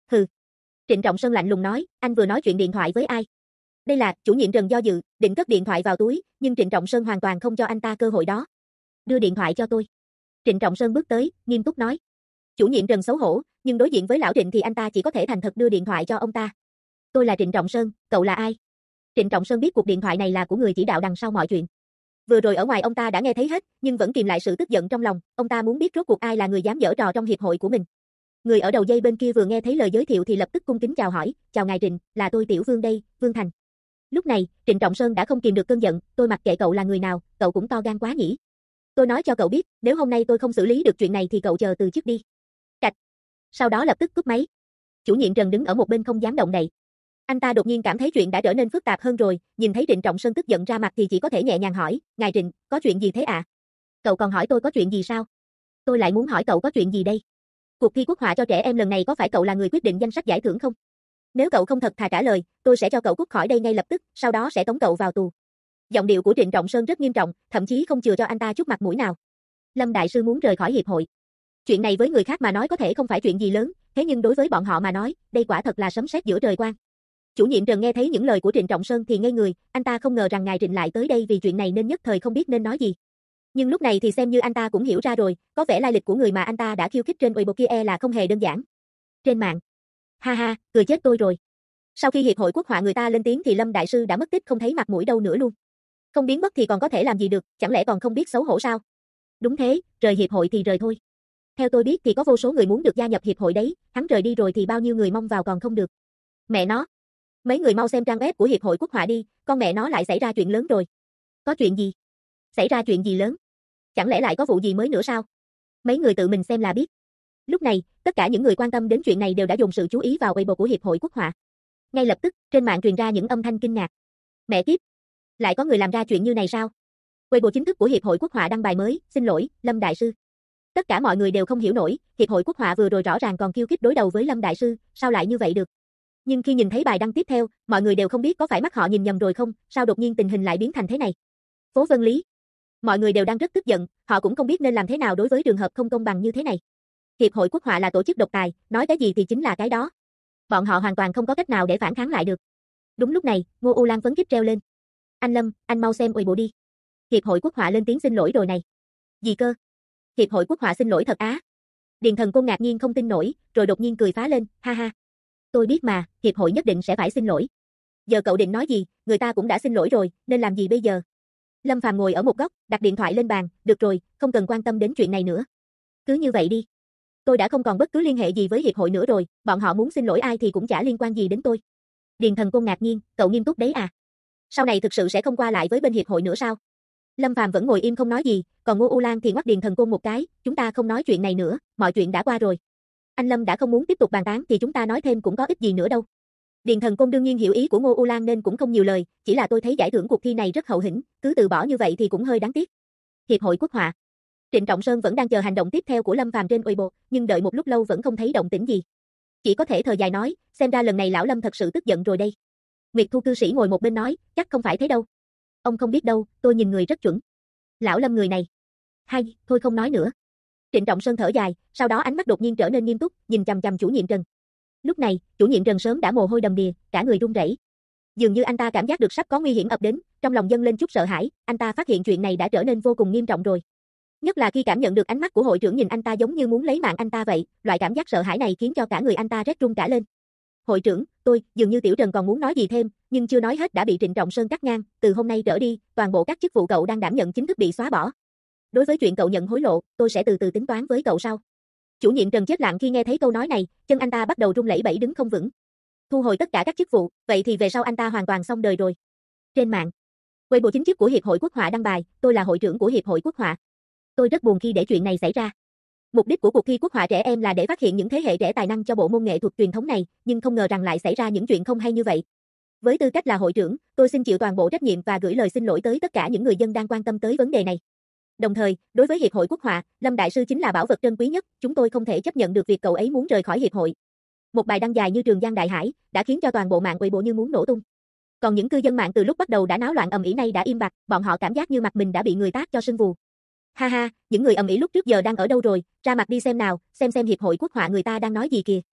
Hừ. Trịnh Trọng Sơn lạnh lùng nói, anh vừa nói chuyện điện thoại với ai? Đây là, chủ nhiệm Trần do dự, định cất điện thoại vào túi, nhưng Trịnh Trọng Sơn hoàn toàn không cho anh ta cơ hội đó. Đưa điện thoại cho tôi. Trịnh Trọng Sơn bước tới, nghiêm túc nói. Chủ nhiệm Trần xấu hổ, nhưng đối diện với lão Trịnh thì anh ta chỉ có thể thành thật đưa điện thoại cho ông ta. Tôi là Trịnh Trọng Sơn, cậu là ai? Trịnh Trọng Sơn biết cuộc điện thoại này là của người chỉ đạo đằng sau mọi chuyện. Vừa rồi ở ngoài ông ta đã nghe thấy hết, nhưng vẫn kìm lại sự tức giận trong lòng, ông ta muốn biết rốt cuộc ai là người dám giở trò trong hiệp hội của mình. Người ở đầu dây bên kia vừa nghe thấy lời giới thiệu thì lập tức cung kính chào hỏi, chào ngài Trịnh, là tôi Tiểu Vương đây, Vương Thành. Lúc này, Trịnh Trọng Sơn đã không kìm được cơn giận, tôi mặc kệ cậu là người nào, cậu cũng to gan quá nhỉ. Tôi nói cho cậu biết, nếu hôm nay tôi không xử lý được chuyện này thì cậu chờ từ chức đi. Cạch. Sau đó lập tức cúp máy. Chủ nhiệm Trần đứng ở một bên không dám động đậy. Anh ta đột nhiên cảm thấy chuyện đã trở nên phức tạp hơn rồi, nhìn thấy Trịnh Trọng Sơn tức giận ra mặt thì chỉ có thể nhẹ nhàng hỏi, ngài Trịnh, có chuyện gì thế ạ? Cậu còn hỏi tôi có chuyện gì sao? Tôi lại muốn hỏi cậu có chuyện gì đây? Cuộc thi quốc họa cho trẻ em lần này có phải cậu là người quyết định danh sách giải thưởng không? Nếu cậu không thật thà trả lời, tôi sẽ cho cậu cút khỏi đây ngay lập tức, sau đó sẽ tống cậu vào tù. Giọng điệu của Trịnh Trọng Sơn rất nghiêm trọng, thậm chí không chừa cho anh ta chút mặt mũi nào. Lâm đại sư muốn rời khỏi hiệp hội. Chuyện này với người khác mà nói có thể không phải chuyện gì lớn, thế nhưng đối với bọn họ mà nói, đây quả thật là sấm sét giữa trời quang. Chủ nhiệm Trần nghe thấy những lời của Trịnh Trọng Sơn thì ngây người, anh ta không ngờ rằng ngài Trịnh lại tới đây vì chuyện này nên nhất thời không biết nên nói gì. Nhưng lúc này thì xem như anh ta cũng hiểu ra rồi, có vẻ lai lịch của người mà anh ta đã khiêu khích trên Weibo kia là không hề đơn giản. Trên mạng. Ha ha, cười chết tôi rồi. Sau khi hiệp hội quốc họa người ta lên tiếng thì Lâm đại sư đã mất tích không thấy mặt mũi đâu nữa luôn. Không biến mất thì còn có thể làm gì được, chẳng lẽ còn không biết xấu hổ sao? Đúng thế, rời hiệp hội thì rời thôi. Theo tôi biết thì có vô số người muốn được gia nhập hiệp hội đấy, hắn rời đi rồi thì bao nhiêu người mong vào còn không được. Mẹ nó. Mấy người mau xem trang web của hiệp hội quốc họa đi, con mẹ nó lại xảy ra chuyện lớn rồi. Có chuyện gì? Xảy ra chuyện gì lớn? Chẳng lẽ lại có vụ gì mới nữa sao? Mấy người tự mình xem là biết. Lúc này, tất cả những người quan tâm đến chuyện này đều đã dồn sự chú ý vào Weibo của hiệp hội quốc họa. Ngay lập tức, trên mạng truyền ra những âm thanh kinh ngạc. Mẹ kiếp, lại có người làm ra chuyện như này sao? Weibo chính thức của hiệp hội quốc họa đăng bài mới, xin lỗi, Lâm đại sư. Tất cả mọi người đều không hiểu nổi, hiệp hội quốc họa vừa rồi rõ ràng còn khiêu khích đối đầu với Lâm đại sư, sao lại như vậy được? Nhưng khi nhìn thấy bài đăng tiếp theo, mọi người đều không biết có phải mắt họ nhìn nhầm rồi không, sao đột nhiên tình hình lại biến thành thế này. Phố Vân Lý. Mọi người đều đang rất tức giận, họ cũng không biết nên làm thế nào đối với trường hợp không công bằng như thế này. Hiệp hội quốc họa là tổ chức độc tài, nói cái gì thì chính là cái đó. Bọn họ hoàn toàn không có cách nào để phản kháng lại được. Đúng lúc này, Ngô U Lan phấn khích treo lên. Anh Lâm, anh mau xem Weibo đi. Hiệp hội quốc họa lên tiếng xin lỗi rồi này. Gì cơ? Hiệp hội quốc họa xin lỗi thật á? Điền Thần Côn ngạc nhiên không tin nổi, rồi đột nhiên cười phá lên, ha ha. Tôi biết mà, hiệp hội nhất định sẽ phải xin lỗi. Giờ cậu định nói gì, người ta cũng đã xin lỗi rồi, nên làm gì bây giờ? Lâm Phàm ngồi ở một góc, đặt điện thoại lên bàn, được rồi, không cần quan tâm đến chuyện này nữa. Cứ như vậy đi. Tôi đã không còn bất cứ liên hệ gì với hiệp hội nữa rồi, bọn họ muốn xin lỗi ai thì cũng chả liên quan gì đến tôi. Điền Thần Côn ngạc nhiên, cậu nghiêm túc đấy à? Sau này thực sự sẽ không qua lại với bên hiệp hội nữa sao? Lâm Phàm vẫn ngồi im không nói gì, còn Ngô U Lan thì ngoắt Điền Thần Côn một cái, chúng ta không nói chuyện này nữa, mọi chuyện đã qua rồi. Anh Lâm đã không muốn tiếp tục bàn tán thì chúng ta nói thêm cũng có ích gì nữa đâu. Điền Thần Côn đương nhiên hiểu ý của Ngô U Lan nên cũng không nhiều lời, chỉ là tôi thấy giải thưởng cuộc thi này rất hậu hĩnh, cứ từ bỏ như vậy thì cũng hơi đáng tiếc. Hiệp hội quốc họa. Trịnh Trọng Sơn vẫn đang chờ hành động tiếp theo của Lâm Phàm trên Weibo, nhưng đợi một lúc lâu vẫn không thấy động tĩnh gì. Chỉ có thể thở dài nói, xem ra lần này lão Lâm thật sự tức giận rồi đây. Nguyệt Thu cư sĩ ngồi một bên nói, chắc không phải thế đâu. Ông không biết đâu, tôi nhìn người rất chuẩn. Lão Lâm người này. Hay, thôi không nói nữa. Trịnh Trọng Sơn thở dài, sau đó ánh mắt đột nhiên trở nên nghiêm túc, nhìn chằm chằm chủ nhiệm Trần. Lúc này, chủ nhiệm Trần sớm đã mồ hôi đầm đìa, cả người run rẩy. Dường như anh ta cảm giác được sắp có nguy hiểm ập đến, trong lòng dâng lên chút sợ hãi, anh ta phát hiện chuyện này đã trở nên vô cùng nghiêm trọng rồi. Nhất là khi cảm nhận được ánh mắt của hội trưởng nhìn anh ta giống như muốn lấy mạng anh ta vậy, loại cảm giác sợ hãi này khiến cho cả người anh ta rét run cả lên. Hội trưởng, dường như Tiểu Trần còn muốn nói gì thêm, nhưng chưa nói hết đã bị Trịnh Trọng Sơn cắt ngang, từ hôm nay trở đi, toàn bộ các chức vụ cậu đang đảm nhận chính thức bị xóa bỏ. Đối với chuyện cậu nhận hối lộ, tôi sẽ từ từ tính toán với cậu sau. Chủ nhiệm Trần chết lặng khi nghe thấy câu nói này, chân anh ta bắt đầu run lẩy bẩy đứng không vững. Thu hồi tất cả các chức vụ, vậy thì về sau anh ta hoàn toàn xong đời rồi. Trên mạng, Weibo chính thức của Hiệp hội Quốc họa đăng bài, tôi là hội trưởng của Hiệp hội Quốc họa. Tôi rất buồn khi để chuyện này xảy ra. Mục đích của cuộc thi quốc họa trẻ em là để phát hiện những thế hệ trẻ tài năng cho bộ môn nghệ thuật truyền thống này, nhưng không ngờ rằng lại xảy ra những chuyện không hay như vậy. Với tư cách là hội trưởng, tôi xin chịu toàn bộ trách nhiệm và gửi lời xin lỗi tới tất cả những người dân đang quan tâm tới vấn đề này. Đồng thời, đối với Hiệp hội Quốc họa, Lâm đại sư chính là bảo vật trân quý nhất, chúng tôi không thể chấp nhận được việc cậu ấy muốn rời khỏi hiệp hội. Một bài đăng dài như Trường Giang Đại Hải đã khiến cho toàn bộ mạng Weibo như muốn nổ tung. Còn những cư dân mạng từ lúc bắt đầu đã náo loạn ầm ĩ nay đã im bặt, bọn họ cảm giác như mặt mình đã bị người tát cho sưng vù. Ha ha, những người ầm ĩ lúc trước giờ đang ở đâu rồi, ra mặt đi xem nào, xem Hiệp hội Quốc họa người ta đang nói gì kìa.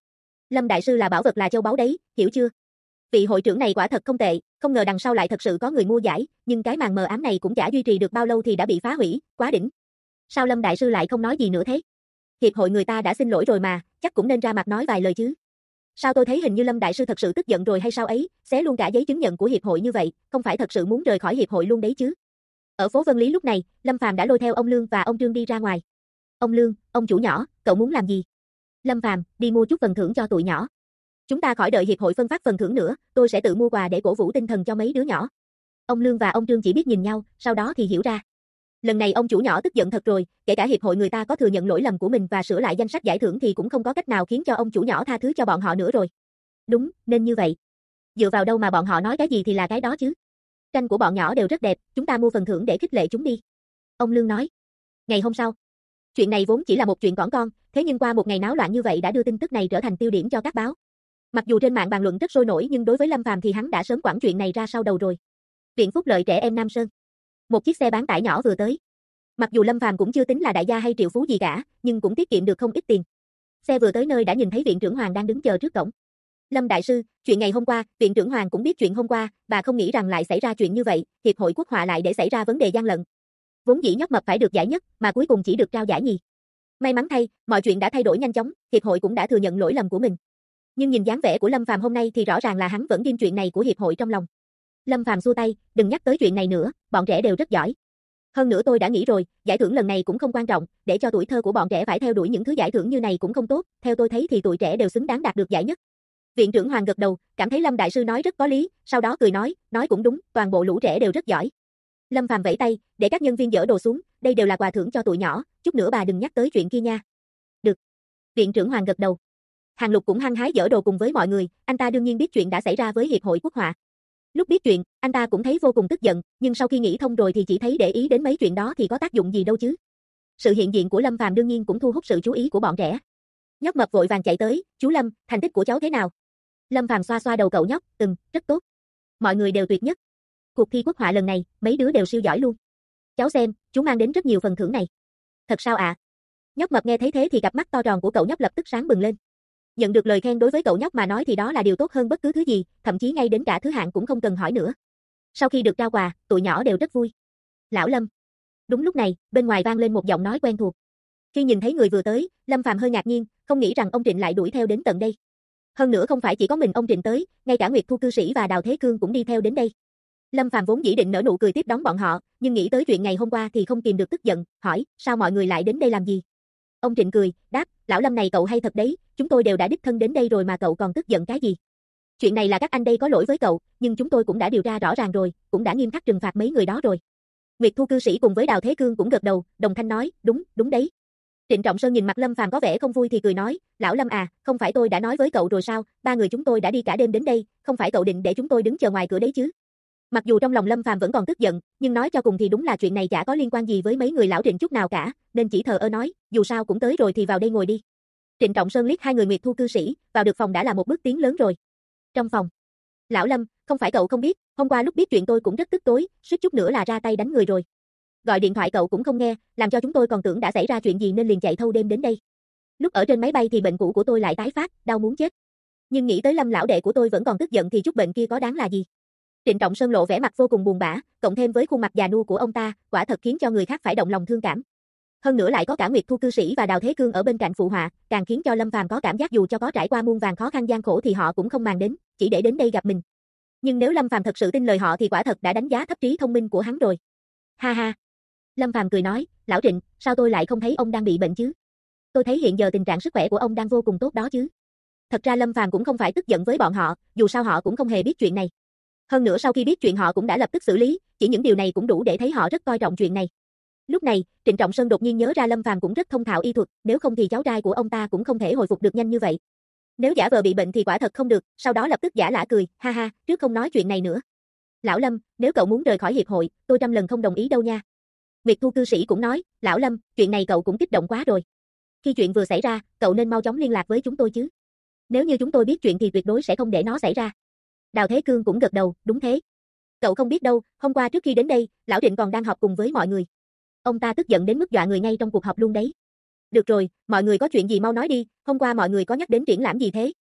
Lâm đại sư là bảo vật là châu báu đấy, hiểu chưa? Vị hội trưởng này quả thật không tệ, không ngờ đằng sau lại thật sự có người mua giải, nhưng cái màn mờ ám này cũng chả duy trì được bao lâu thì đã bị phá hủy, quá đỉnh. Sao Lâm đại sư lại không nói gì nữa thế? Hiệp hội người ta đã xin lỗi rồi mà, chắc cũng nên ra mặt nói vài lời chứ. Sao tôi thấy hình như Lâm đại sư thật sự tức giận rồi hay sao ấy, xé luôn cả giấy chứng nhận của hiệp hội như vậy, không phải thật sự muốn rời khỏi hiệp hội luôn đấy chứ. Ở phố Vân Lý lúc này, Lâm Phàm đã lôi theo ông Lương và ông Trương đi ra ngoài. Ông Lương, ông chủ nhỏ, cậu muốn làm gì? Lâm Phàm, đi mua chút phần thưởng cho tụi nhỏ. Chúng ta khỏi đợi hiệp hội phân phát phần thưởng nữa, tôi sẽ tự mua quà để cổ vũ tinh thần cho mấy đứa nhỏ. Ông Lương và ông Trương chỉ biết nhìn nhau, sau đó thì hiểu ra. Lần này ông chủ nhỏ tức giận thật rồi, kể cả hiệp hội người ta có thừa nhận lỗi lầm của mình và sửa lại danh sách giải thưởng thì cũng không có cách nào khiến cho ông chủ nhỏ tha thứ cho bọn họ nữa rồi. Đúng, nên như vậy. Dựa vào đâu mà bọn họ nói cái gì thì là cái đó chứ. Tranh của bọn nhỏ đều rất đẹp, chúng ta mua phần thưởng để khích lệ chúng đi. Ông Lương nói. Ngày hôm sau. Chuyện này vốn chỉ là một chuyện cỏn con, thế nhưng qua một ngày náo loạn như vậy đã đưa tin tức này trở thành tiêu điểm cho các báo. Mặc dù trên mạng bàn luận rất sôi nổi nhưng đối với Lâm Phàm thì hắn đã sớm quẳng chuyện này ra sau đầu rồi. Viện Phúc Lợi trẻ em Nam Sơn. Một chiếc xe bán tải nhỏ vừa tới. Mặc dù Lâm Phàm cũng chưa tính là đại gia hay triệu phú gì cả, nhưng cũng tiết kiệm được không ít tiền. Xe vừa tới nơi đã nhìn thấy viện trưởng Hoàng đang đứng chờ trước cổng. Lâm đại sư, chuyện ngày hôm qua, viện trưởng Hoàng cũng biết chuyện hôm qua, và không nghĩ rằng lại xảy ra chuyện như vậy, hiệp hội quốc họa lại để xảy ra vấn đề gian lận. Vốn dĩ nhóc mập phải được giải nhất, mà cuối cùng chỉ được trao giải nhì. May mắn thay, mọi chuyện đã thay đổi nhanh chóng, hiệp hội cũng đã thừa nhận lỗi lầm của mình. Nhưng nhìn dáng vẻ của Lâm Phàm hôm nay thì rõ ràng là hắn vẫn ghim chuyện này của hiệp hội trong lòng. Lâm Phàm xua tay, đừng nhắc tới chuyện này nữa, bọn trẻ đều rất giỏi. Hơn nữa tôi đã nghĩ rồi, giải thưởng lần này cũng không quan trọng, để cho tuổi thơ của bọn trẻ phải theo đuổi những thứ giải thưởng như này cũng không tốt, theo tôi thấy thì tụi trẻ đều xứng đáng đạt được giải nhất. Viện trưởng Hoàng gật đầu, cảm thấy Lâm đại sư nói rất có lý, sau đó cười nói cũng đúng, toàn bộ lũ trẻ đều rất giỏi. Lâm Phàm vẫy tay, để các nhân viên dỡ đồ xuống, đây đều là quà thưởng cho tụi nhỏ, chút nữa bà đừng nhắc tới chuyện kia nha. Được. Viện trưởng Hoàng gật đầu. Hàng Lục cũng hăng hái dỡ đồ cùng với mọi người, anh ta đương nhiên biết chuyện đã xảy ra với hiệp hội quốc họa. Lúc biết chuyện, anh ta cũng thấy vô cùng tức giận, nhưng sau khi nghĩ thông rồi thì chỉ thấy để ý đến mấy chuyện đó thì có tác dụng gì đâu chứ. Sự hiện diện của Lâm Phàm đương nhiên cũng thu hút sự chú ý của bọn trẻ. Nhóc mập vội vàng chạy tới, chú Lâm, thành tích của cháu thế nào? Lâm Phàm xoa xoa đầu cậu nhóc, rất tốt. Mọi người đều tuyệt nhất. Cuộc thi quốc họa lần này, mấy đứa đều siêu giỏi luôn. Cháu xem, chú mang đến rất nhiều phần thưởng này. Thật sao ạ? Nhóc mập nghe thấy thế thì cặp mắt to tròn của cậu nhóc lập tức sáng bừng lên. Nhận được lời khen đối với cậu nhóc mà nói thì đó là điều tốt hơn bất cứ thứ gì, thậm chí ngay đến cả thứ hạng cũng không cần hỏi nữa. Sau khi được trao quà, tụi nhỏ đều rất vui. Lão Lâm. Đúng lúc này, bên ngoài vang lên một giọng nói quen thuộc. Khi nhìn thấy người vừa tới, Lâm Phàm hơi ngạc nhiên, không nghĩ rằng ông Trịnh lại đuổi theo đến tận đây. Hơn nữa không phải chỉ có mình ông Trịnh tới, ngay cả Nguyệt Thu cư sĩ và Đào Thế Cương cũng đi theo đến đây. Lâm Phàm vốn dĩ định nở nụ cười tiếp đón bọn họ, nhưng nghĩ tới chuyện ngày hôm qua thì không kìm được tức giận, hỏi, sao mọi người lại đến đây làm gì? Ông Trịnh cười, đáp, lão Lâm này cậu hay thật đấy, chúng tôi đều đã đích thân đến đây rồi mà cậu còn tức giận cái gì? Chuyện này là các anh đây có lỗi với cậu, nhưng chúng tôi cũng đã điều tra rõ ràng rồi, cũng đã nghiêm khắc trừng phạt mấy người đó rồi. Nguyệt Thu cư sĩ cùng với Đào Thế Cương cũng gật đầu, đồng thanh nói, đúng đấy. Trịnh Trọng Sơn nhìn mặt Lâm Phàm có vẻ không vui thì cười nói, lão Lâm à, không phải tôi đã nói với cậu rồi sao, ba người chúng tôi đã đi cả đêm đến đây, không phải cậu định để chúng tôi đứng chờ ngoài cửa đấy chứ? Mặc dù trong lòng Lâm Phàm vẫn còn tức giận, nhưng nói cho cùng thì đúng là chuyện này chả có liên quan gì với mấy người lão Trịnh chút nào cả, nên chỉ thờ ơ nói, dù sao cũng tới rồi thì vào đây ngồi đi. Trịnh Trọng Sơn liếc hai người Nguyệt Thu cư sĩ, vào được phòng đã là một bước tiến lớn rồi. Trong phòng, lão Lâm, không phải cậu không biết, hôm qua lúc biết chuyện tôi cũng rất tức tối, suýt chút nữa là ra tay đánh người rồi. Gọi điện thoại cậu cũng không nghe, làm cho chúng tôi còn tưởng đã xảy ra chuyện gì nên liền chạy thâu đêm đến đây. Lúc ở trên máy bay thì bệnh cũ của tôi lại tái phát, đau muốn chết. Nhưng nghĩ tới Lâm lão đệ của tôi vẫn còn tức giận thì chút bệnh kia có đáng là gì? Trịnh Trọng Sơn lộ vẻ mặt vô cùng buồn bã, cộng thêm với khuôn mặt già nua của ông ta, quả thật khiến cho người khác phải động lòng thương cảm. Hơn nữa lại có cả Nguyệt Thu cư sĩ và Đào Thế Cương ở bên cạnh phụ họa, càng khiến cho Lâm Phàm có cảm giác dù cho có trải qua muôn vàn khó khăn gian khổ thì họ cũng không màng đến, chỉ để đến đây gặp mình. Nhưng nếu Lâm Phàm thật sự tin lời họ thì quả thật đã đánh giá thấp trí thông minh của hắn rồi. Ha ha. Lâm Phàm cười nói, lão Trịnh, sao tôi lại không thấy ông đang bị bệnh chứ? Tôi thấy hiện giờ tình trạng sức khỏe của ông đang vô cùng tốt đó chứ. Thật ra Lâm Phàm cũng không phải tức giận với bọn họ, dù sao họ cũng không hề biết chuyện này. Hơn nữa sau khi biết chuyện họ cũng đã lập tức xử lý, chỉ những điều này cũng đủ để thấy họ rất coi trọng chuyện này. Lúc này, Trịnh Trọng Sơn đột nhiên nhớ ra Lâm Phàm cũng rất thông thạo y thuật, nếu không thì cháu trai của ông ta cũng không thể hồi phục được nhanh như vậy. Nếu giả vờ bị bệnh thì quả thật không được, sau đó lập tức giả lả cười, ha ha, trước không nói chuyện này nữa. Lão Lâm, nếu cậu muốn rời khỏi hiệp hội, tôi trăm lần không đồng ý đâu nha. Nguyệt Thu cư sĩ cũng nói, lão Lâm, chuyện này cậu cũng kích động quá rồi. Khi chuyện vừa xảy ra, cậu nên mau chóng liên lạc với chúng tôi chứ. Nếu như chúng tôi biết chuyện thì tuyệt đối sẽ không để nó xảy ra. Đào Thế Cương cũng gật đầu, đúng thế. Cậu không biết đâu, hôm qua trước khi đến đây, lão Trịnh còn đang họp cùng với mọi người. Ông ta tức giận đến mức dọa người ngay trong cuộc họp luôn đấy. Được rồi, mọi người có chuyện gì mau nói đi, hôm qua mọi người có nhắc đến triển lãm gì thế?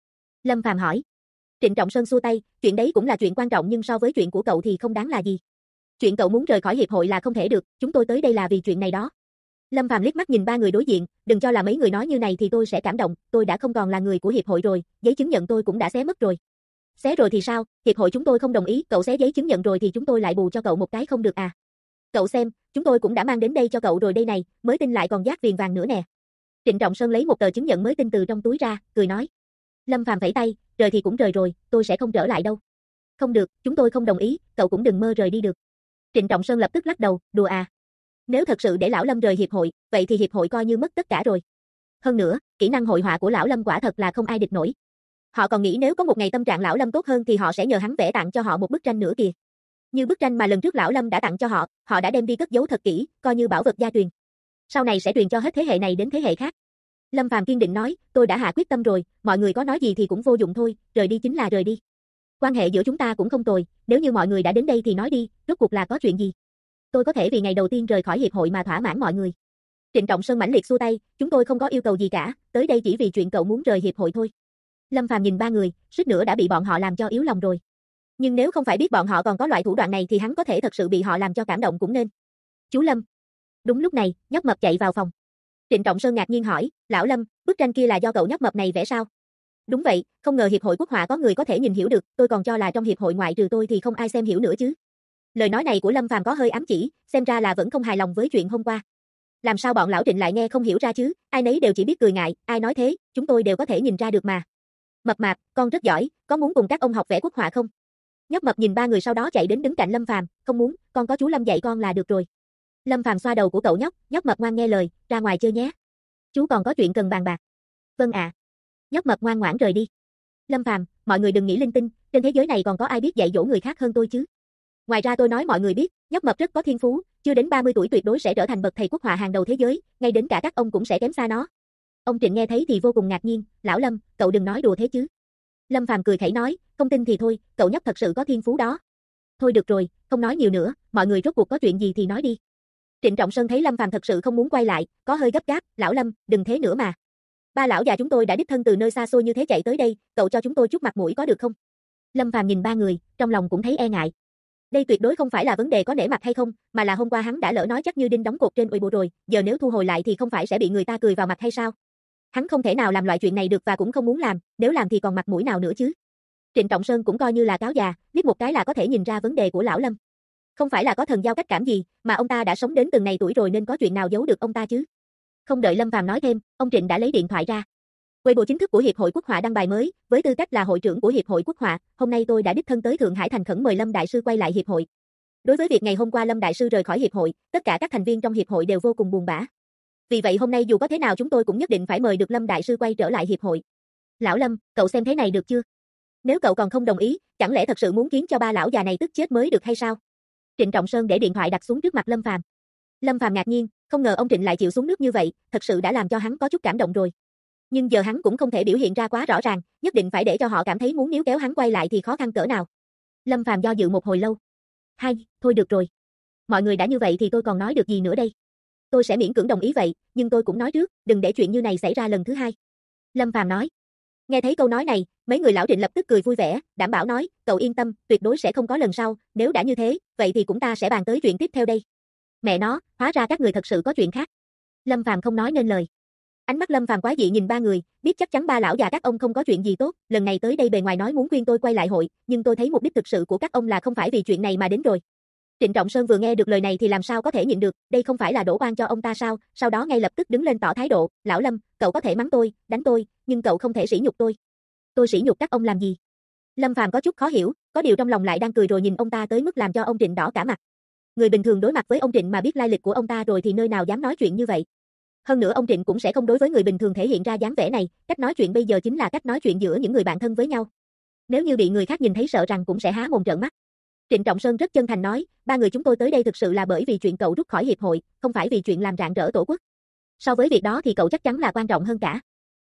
Lâm Phàm hỏi. Trịnh Trọng Sơn xua tay, chuyện đấy cũng là chuyện quan trọng nhưng so với chuyện của cậu thì không đáng là gì. Chuyện cậu muốn rời khỏi hiệp hội là không thể được, chúng tôi tới đây là vì chuyện này đó. Lâm Phàm liếc mắt nhìn ba người đối diện, đừng cho là mấy người nói như này thì tôi sẽ cảm động, tôi đã không còn là người của hiệp hội rồi, giấy chứng nhận tôi cũng đã xé mất rồi. Xé rồi thì sao, hiệp hội chúng tôi không đồng ý, cậu xé giấy chứng nhận rồi thì chúng tôi lại bù cho cậu một cái không được à. Cậu xem, chúng tôi cũng đã mang đến đây cho cậu rồi đây này, mới tin lại còn dát viền vàng nữa nè. Trịnh Trọng Sơn lấy một tờ chứng nhận mới tin từ trong túi ra, cười nói. Lâm Phàm vẫy tay, rời thì cũng rời rồi, tôi sẽ không trở lại đâu. Không được, chúng tôi không đồng ý, cậu cũng đừng mơ rời đi được. Trịnh Trọng Sơn lập tức lắc đầu, đùa à. Nếu thật sự để Lão Lâm rời hiệp hội, vậy thì hiệp hội coi như mất tất cả rồi. Hơn nữa, kỹ năng hội họa của Lão Lâm quả thật là không ai địch nổi. Họ còn nghĩ nếu có một ngày tâm trạng Lão Lâm tốt hơn thì họ sẽ nhờ hắn vẽ tặng cho họ một bức tranh nữa kìa. Như bức tranh mà lần trước Lão Lâm đã tặng cho họ, họ đã đem đi cất giấu thật kỹ, coi như bảo vật gia truyền. Sau này sẽ truyền cho hết thế hệ này đến thế hệ khác. Lâm Phàm kiên định nói, tôi đã hạ quyết tâm rồi, mọi người có nói gì thì cũng vô dụng thôi, rời đi chính là rời đi. Quan hệ giữa chúng ta cũng không tồi, nếu như mọi người đã đến đây thì nói đi, rốt cuộc là có chuyện gì? Tôi có thể vì ngày đầu tiên rời khỏi hiệp hội mà thỏa mãn mọi người. Trịnh Trọng Sơn mãnh liệt xua tay, chúng tôi không có yêu cầu gì cả, tới đây chỉ vì chuyện cậu muốn rời hiệp hội thôi. Lâm Phàm nhìn ba người, suýt nữa đã bị bọn họ làm cho yếu lòng rồi. Nhưng nếu không phải biết bọn họ còn có loại thủ đoạn này thì hắn có thể thật sự bị họ làm cho cảm động cũng nên. Chú Lâm. Đúng lúc này, nhóc mập chạy vào phòng. Trịnh Trọng Sơn ngạc nhiên hỏi, Lão Lâm, bức tranh kia là do cậu nhóc mập này vẽ sao? Đúng vậy, không ngờ hiệp hội quốc họa có người có thể nhìn hiểu được, tôi còn cho là trong hiệp hội ngoại trừ tôi thì không ai xem hiểu nữa chứ. Lời nói này của Lâm Phàm có hơi ám chỉ, xem ra là vẫn không hài lòng với chuyện hôm qua. Làm sao bọn lão Trịnh lại nghe không hiểu ra chứ, ai nấy đều chỉ biết cười ngại, ai nói thế, chúng tôi đều có thể nhìn ra được mà. Mập mạp, con rất giỏi, có muốn cùng các ông học vẽ quốc họa không? Nhóc mập nhìn ba người sau đó chạy đến đứng cạnh Lâm Phàm, không muốn, con có chú Lâm dạy con là được rồi. Lâm Phàm xoa đầu của cậu nhóc mập ngoan nghe lời, ra ngoài chơi nhé. Chú còn có chuyện cần bàn bạc. Vâng ạ. Nhóc mập ngoan ngoãn rời đi. Lâm Phàm, mọi người đừng nghĩ linh tinh, trên thế giới này còn có ai biết dạy dỗ người khác hơn tôi chứ? Ngoài ra tôi nói mọi người biết, nhóc mập rất có thiên phú, chưa đến 30 tuổi tuyệt đối sẽ trở thành bậc thầy quốc họa hàng đầu thế giới, ngay đến cả các ông cũng sẽ kém xa nó. Ông Trịnh nghe thấy thì vô cùng ngạc nhiên, Lão Lâm, cậu đừng nói đùa thế chứ. Lâm Phàm cười khẩy nói, không tin thì thôi, cậu nhóc thật sự có thiên phú đó. Thôi được rồi, không nói nhiều nữa, mọi người rốt cuộc có chuyện gì thì nói đi. Trịnh Trọng Sơn thấy Lâm Phàm thật sự không muốn quay lại, có hơi gấp gáp, Lão Lâm, đừng thế nữa mà. Ba lão già chúng tôi đã đích thân từ nơi xa xôi như thế chạy tới đây, cậu cho chúng tôi chút mặt mũi có được không? Lâm Phàm nhìn ba người, trong lòng cũng thấy e ngại. Đây tuyệt đối không phải là vấn đề có nể mặt hay không, mà là hôm qua hắn đã lỡ nói chắc như đinh đóng cột trên Weibo rồi, giờ nếu thu hồi lại thì không phải sẽ bị người ta cười vào mặt hay sao? Hắn không thể nào làm loại chuyện này được và cũng không muốn làm, nếu làm thì còn mặt mũi nào nữa chứ? Trịnh Trọng Sơn cũng coi như là cáo già, liếc một cái là có thể nhìn ra vấn đề của lão Lâm. Không phải là có thần giao cách cảm gì, mà ông ta đã sống đến từng này tuổi rồi nên có chuyện nào giấu được ông ta chứ? Không đợi Lâm Phàm nói thêm, ông Trịnh đã lấy điện thoại ra. Weibo chính thức của Hiệp hội Quốc họa đăng bài mới, với tư cách là hội trưởng của Hiệp hội Quốc họa, hôm nay tôi đã đích thân tới Thượng Hải thành khẩn mời Lâm đại sư quay lại hiệp hội. Đối với việc ngày hôm qua Lâm đại sư rời khỏi hiệp hội, tất cả các thành viên trong hiệp hội đều vô cùng buồn bã. Vì vậy hôm nay dù có thế nào chúng tôi cũng nhất định phải mời được Lâm đại sư quay trở lại hiệp hội. Lão Lâm, cậu xem thế này được chưa? Nếu cậu còn không đồng ý, chẳng lẽ thật sự muốn khiến cho ba lão già này tức chết mới được hay sao? Trịnh Trọng Sơn để điện thoại đặt xuống trước mặt Lâm Phàm. Lâm Phàm ngạc nhiên, không ngờ ông Trịnh lại chịu xuống nước như vậy, thật sự đã làm cho hắn có chút cảm động rồi. Nhưng giờ hắn cũng không thể biểu hiện ra quá rõ ràng, nhất định phải để cho họ cảm thấy muốn níu kéo hắn quay lại thì khó khăn cỡ nào. Lâm Phàm do dự một hồi lâu. Thôi được rồi. Mọi người đã như vậy thì tôi còn nói được gì nữa đây? Tôi sẽ miễn cưỡng đồng ý vậy, nhưng tôi cũng nói trước, đừng để chuyện như này xảy ra lần thứ hai. Lâm Phàm nói. Nghe thấy câu nói này, mấy người lão Trịnh lập tức cười vui vẻ, đảm bảo nói, cậu yên tâm, tuyệt đối sẽ không có lần sau, nếu đã như thế, vậy thì cũng ta sẽ bàn tới chuyện tiếp theo đây. Mẹ nó, hóa ra các người thật sự có chuyện khác. Lâm Phàm không nói nên lời. Ánh mắt Lâm Phàm quái dị nhìn ba người, biết chắc chắn ba lão già các ông không có chuyện gì tốt, lần này tới đây bề ngoài nói muốn khuyên tôi quay lại hội, nhưng tôi thấy mục đích thực sự của các ông là không phải vì chuyện này mà đến rồi. Trịnh Trọng Sơn vừa nghe được lời này thì làm sao có thể nhịn được, đây không phải là đổ oan cho ông ta sao, sau đó ngay lập tức đứng lên tỏ thái độ, Lão Lâm, cậu có thể mắng tôi, đánh tôi, nhưng cậu không thể sỉ nhục tôi. Tôi sỉ nhục các ông làm gì? Lâm Phàm có chút khó hiểu, có điều trong lòng lại đang cười rồi nhìn ông ta tới mức làm cho ông Trịnh đỏ cả mặt. Người bình thường đối mặt với ông Trịnh mà biết lai lịch của ông ta rồi thì nơi nào dám nói chuyện như vậy. Hơn nữa ông Trịnh cũng sẽ không đối với người bình thường thể hiện ra dáng vẻ này, cách nói chuyện bây giờ chính là cách nói chuyện giữa những người bạn thân với nhau. Nếu như bị người khác nhìn thấy sợ rằng cũng sẽ há mồm trợn mắt. Trịnh Trọng Sơn rất chân thành nói, ba người chúng tôi tới đây thực sự là bởi vì chuyện cậu rút khỏi hiệp hội, không phải vì chuyện làm rạng rỡ tổ quốc. So với việc đó thì cậu chắc chắn là quan trọng hơn cả.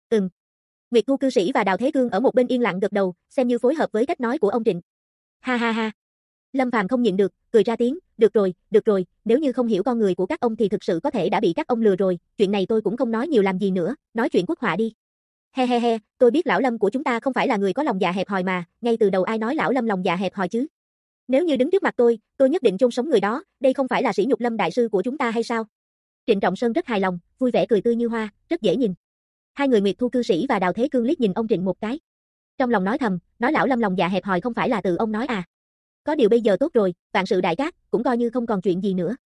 Nguyệt Thu cư sĩ và Đào Thế Cương ở một bên yên lặng gật đầu, xem như phối hợp với cách nói của ông Trịnh. Ha ha ha. Lâm Phàm không nhịn được, cười ra tiếng, được rồi, nếu như không hiểu con người của các ông thì thực sự có thể đã bị các ông lừa rồi, chuyện này tôi cũng không nói nhiều làm gì nữa, nói chuyện quốc họa đi. He he he, tôi biết lão Lâm của chúng ta không phải là người có lòng dạ hẹp hòi mà, ngay từ đầu ai nói lão Lâm lòng dạ hẹp hòi chứ? Nếu như đứng trước mặt tôi nhất định chôn sống người đó, đây không phải là sỉ nhục Lâm đại sư của chúng ta hay sao? Trịnh Trọng Sơn rất hài lòng, vui vẻ cười tươi như hoa, rất dễ nhìn. Hai người Nguyệt Thu cư sĩ và Đào Thế Cương liếc nhìn ông Trịnh một cái. Trong lòng nói thầm, nói lão Lâm lòng dạ hẹp hòi không phải là từ ông nói à? Có điều bây giờ tốt rồi, vạn sự đại cát, cũng coi như không còn chuyện gì nữa.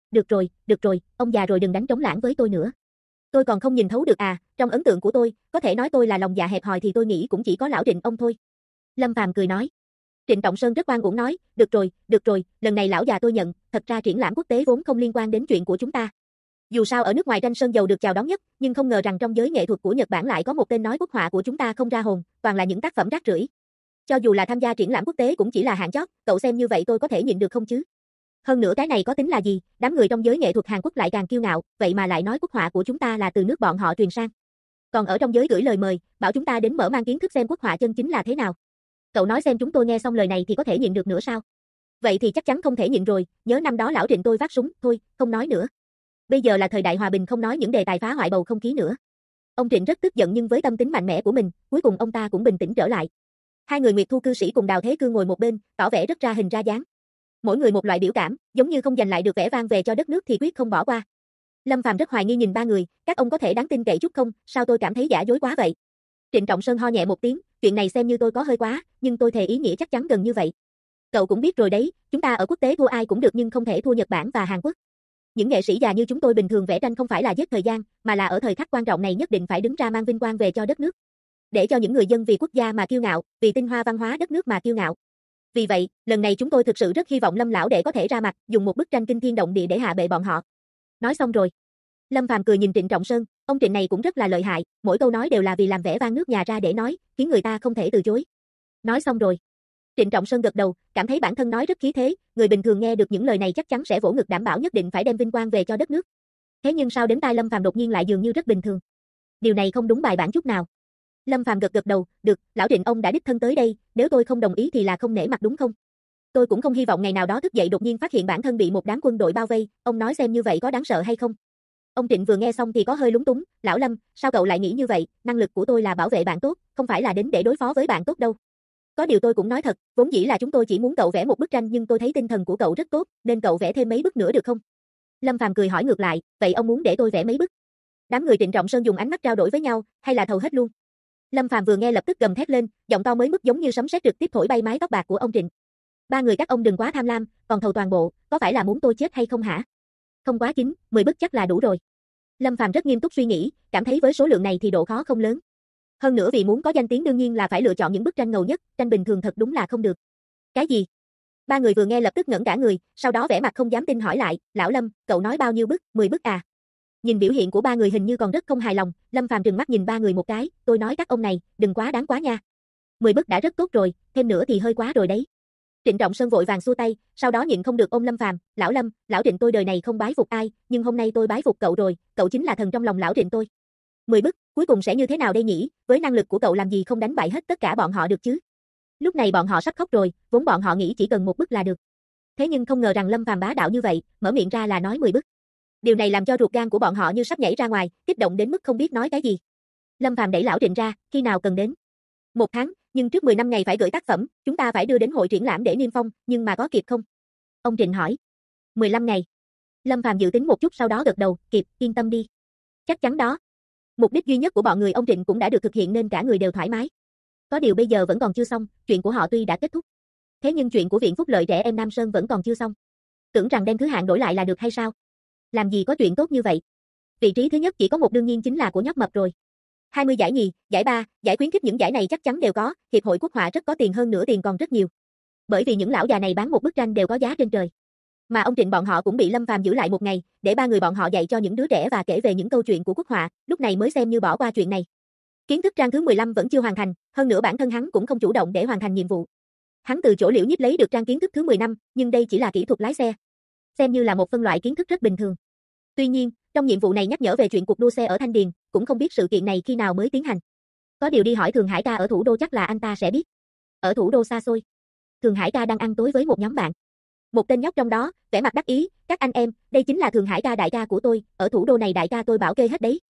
Được rồi, ông già rồi đừng đánh trống lãng với tôi nữa. Tôi còn không nhìn thấu được à, trong ấn tượng của tôi, có thể nói tôi là lòng dạ hẹp hòi thì tôi nghĩ cũng chỉ có lão Trịnh ông thôi. Lâm Phàm cười nói. Trịnh Trọng Sơn rất oan uổng nói, được rồi, lần này lão già tôi nhận, thật ra triển lãm quốc tế vốn không liên quan đến chuyện của chúng ta. Dù sao ở nước ngoài tranh sơn dầu được chào đón nhất, nhưng không ngờ rằng trong giới nghệ thuật của Nhật Bản lại có một tên nói bức họa của chúng ta không ra hồn, toàn là những tác phẩm rác rưởi. Cho dù là tham gia triển lãm quốc tế cũng chỉ là hạng chót, cậu xem như vậy tôi có thể nhịn được không chứ? Hơn nữa cái này có tính là gì, đám người trong giới nghệ thuật Hàn Quốc lại càng kiêu ngạo, vậy mà lại nói bức họa của chúng ta là từ nước bọn họ truyền sang. Còn ở trong giới gửi lời mời, bảo chúng ta đến mở mang kiến thức xem quốc họa chân chính là thế nào. Cậu nói xem chúng tôi nghe xong lời này thì có thể nhịn được nữa sao? Vậy thì chắc chắn không thể nhịn rồi, nhớ năm đó lão Trịnh tôi vác súng, thôi, không nói nữa. Bây giờ là thời đại hòa bình không nói những đề tài phá hoại bầu không khí nữa. Ông Trịnh rất tức giận nhưng với tâm tính mạnh mẽ của mình, cuối cùng ông ta cũng bình tĩnh trở lại. Hai người Nguyệt Thu cư sĩ cùng Đào Thế Cương ngồi một bên, tỏ vẻ rất ra hình ra dáng. Mỗi người một loại biểu cảm, giống như không giành lại được vẻ vang về cho đất nước thì quyết không bỏ qua. Lâm Phàm rất hoài nghi nhìn ba người, các ông có thể đáng tin cậy chút không, sao tôi cảm thấy giả dối quá vậy? Trịnh Trọng Sơn ho nhẹ một tiếng, chuyện này xem như tôi có hơi quá, nhưng tôi thề ý nghĩa chắc chắn gần như vậy. Cậu cũng biết rồi đấy, chúng ta ở quốc tế thua ai cũng được nhưng không thể thua Nhật Bản và Hàn Quốc. Những nghệ sĩ già như chúng tôi bình thường vẽ tranh không phải là giết thời gian, mà là ở thời khắc quan trọng này nhất định phải đứng ra mang vinh quang về cho đất nước. Để cho những người dân vì quốc gia mà kiêu ngạo, vì tinh hoa văn hóa đất nước mà kiêu ngạo. Vì vậy, lần này chúng tôi thực sự rất hy vọng Lâm lão để có thể ra mặt, dùng một bức tranh kinh thiên động địa để hạ bệ bọn họ. Nói xong rồi. Lâm Phàm cười nhìn Trịnh Trọng Sơn, ông Trịnh này cũng rất là lợi hại, mỗi câu nói đều là vì làm vẻ vang nước nhà ra để nói, khiến người ta không thể từ chối. Nói xong rồi. Trịnh Trọng Sơn gật đầu, cảm thấy bản thân nói rất khí thế, người bình thường nghe được những lời này chắc chắn sẽ vỗ ngực đảm bảo nhất định phải đem vinh quang về cho đất nước. Thế nhưng sao đến tai Lâm Phàm đột nhiên lại dường như rất bình thường. Điều này không đúng bài bản chút nào. Lâm Phàm gật đầu, được, lão Trịnh ông đã đích thân tới đây, nếu tôi không đồng ý thì là không nể mặt đúng không? Tôi cũng không hy vọng ngày nào đó thức dậy đột nhiên phát hiện bản thân bị một đám quân đội bao vây, ông nói xem như vậy có đáng sợ hay không? Ông Trịnh vừa nghe xong thì có hơi lúng túng, lão Lâm, sao cậu lại nghĩ như vậy, năng lực của tôi là bảo vệ bạn tốt, không phải là đến để đối phó với bạn tốt đâu. Có điều tôi cũng nói thật, vốn dĩ là chúng tôi chỉ muốn cậu vẽ một bức tranh nhưng tôi thấy tinh thần của cậu rất tốt, nên cậu vẽ thêm mấy bức nữa được không? Lâm Phàm cười hỏi ngược lại, vậy ông muốn để tôi vẽ mấy bức? Đám người Trịnh Trọng Sơn dùng ánh mắt trao đổi với nhau, hay là thầu hết luôn? Lâm Phàm vừa nghe lập tức gầm thét lên, giọng to mới mức giống như sấm sét trực tiếp thổi bay mái tóc bạc của ông Trịnh. Ba người các ông đừng quá tham lam, còn thầu toàn bộ, có phải là muốn tôi chết hay không hả? Không quá 9, 10 bức chắc là đủ rồi. Lâm Phàm rất nghiêm túc suy nghĩ, cảm thấy với số lượng này thì độ khó không lớn. Hơn nữa vì muốn có danh tiếng đương nhiên là phải lựa chọn những bức tranh ngầu nhất, tranh bình thường thật đúng là không được. Cái gì? Ba người vừa nghe lập tức ngẩn cả người, sau đó vẻ mặt không dám tin hỏi lại, lão Lâm, cậu nói bao nhiêu bức, 10 bức à? Nhìn biểu hiện của ba người hình như còn rất không hài lòng, Lâm Phàm trừng mắt nhìn ba người một cái, tôi nói các ông này, đừng quá đáng quá nha. 10 bức đã rất tốt rồi, thêm nữa thì hơi quá rồi đấy. Trịnh Trọng Sơn vội vàng xua tay, sau đó nhịn không được ôm Lâm Phàm, lão Lâm, lão Trịnh tôi đời này không bái phục ai, nhưng hôm nay tôi bái phục cậu rồi, cậu chính là thần trong lòng lão Trịnh tôi. 10 bức, cuối cùng sẽ như thế nào đây nhỉ, với năng lực của cậu làm gì không đánh bại hết tất cả bọn họ được chứ? Lúc này bọn họ sắp khóc rồi, vốn bọn họ nghĩ chỉ cần một bức là được. Thế nhưng không ngờ rằng Lâm Phàm bá đạo như vậy, mở miệng ra là nói 10 bức. Điều này làm cho ruột gan của bọn họ như sắp nhảy ra ngoài, kích động đến mức không biết nói cái gì. Lâm Phàm đẩy lão Trịnh ra, khi nào cần đến? 1 tháng, nhưng trước 15 ngày phải gửi tác phẩm, chúng ta phải đưa đến hội triển lãm để niêm phong, nhưng mà có kịp không? Ông Trịnh hỏi. 15 ngày. Lâm Phàm dự tính một chút sau đó gật đầu, kịp, yên tâm đi. Chắc chắn đó. Mục đích duy nhất của bọn người ông Trịnh cũng đã được thực hiện nên cả người đều thoải mái. Có điều bây giờ vẫn còn chưa xong, chuyện của họ tuy đã kết thúc. Thế nhưng chuyện của Viện Phúc Lợi Trẻ Em Nam Sơn vẫn còn chưa xong. Tưởng rằng đem thứ hạng đổi lại là được hay sao? Làm gì có chuyện tốt như vậy? Vị trí thứ nhất chỉ có một đương nhiên chính là của nhóc mập rồi. 20 giải nhì, giải ba, giải khuyến khích những giải này chắc chắn đều có, hiệp hội quốc họa rất có tiền hơn nữa tiền còn rất nhiều. Bởi vì những lão già này bán một bức tranh đều có giá trên trời. Mà ông Trịnh bọn họ cũng bị Lâm Phàm giữ lại một ngày, để ba người bọn họ dạy cho những đứa trẻ và kể về những câu chuyện của quốc họa, lúc này mới xem như bỏ qua chuyện này. Kiến thức trang thứ 15 vẫn chưa hoàn thành, hơn nữa bản thân hắn cũng không chủ động để hoàn thành nhiệm vụ. Hắn từ chỗ Liễu Nhiếp lấy được trang kiến thức thứ 10 năm, nhưng đây chỉ là kỹ thuật lái xe. Xem như là một phân loại kiến thức rất bình thường. Tuy nhiên, trong nhiệm vụ này nhắc nhở về chuyện cuộc đua xe ở Thanh Điền, cũng không biết sự kiện này khi nào mới tiến hành. Có điều đi hỏi Thường Hải ca ở thủ đô chắc là anh ta sẽ biết. Ở thủ đô xa xôi, Thường Hải ca đang ăn tối với một nhóm bạn. Một tên nhóc trong đó, vẻ mặt đắc ý, các anh em, đây chính là Thường Hải ca đại ca của tôi, ở thủ đô này đại ca tôi bảo kê hết đấy.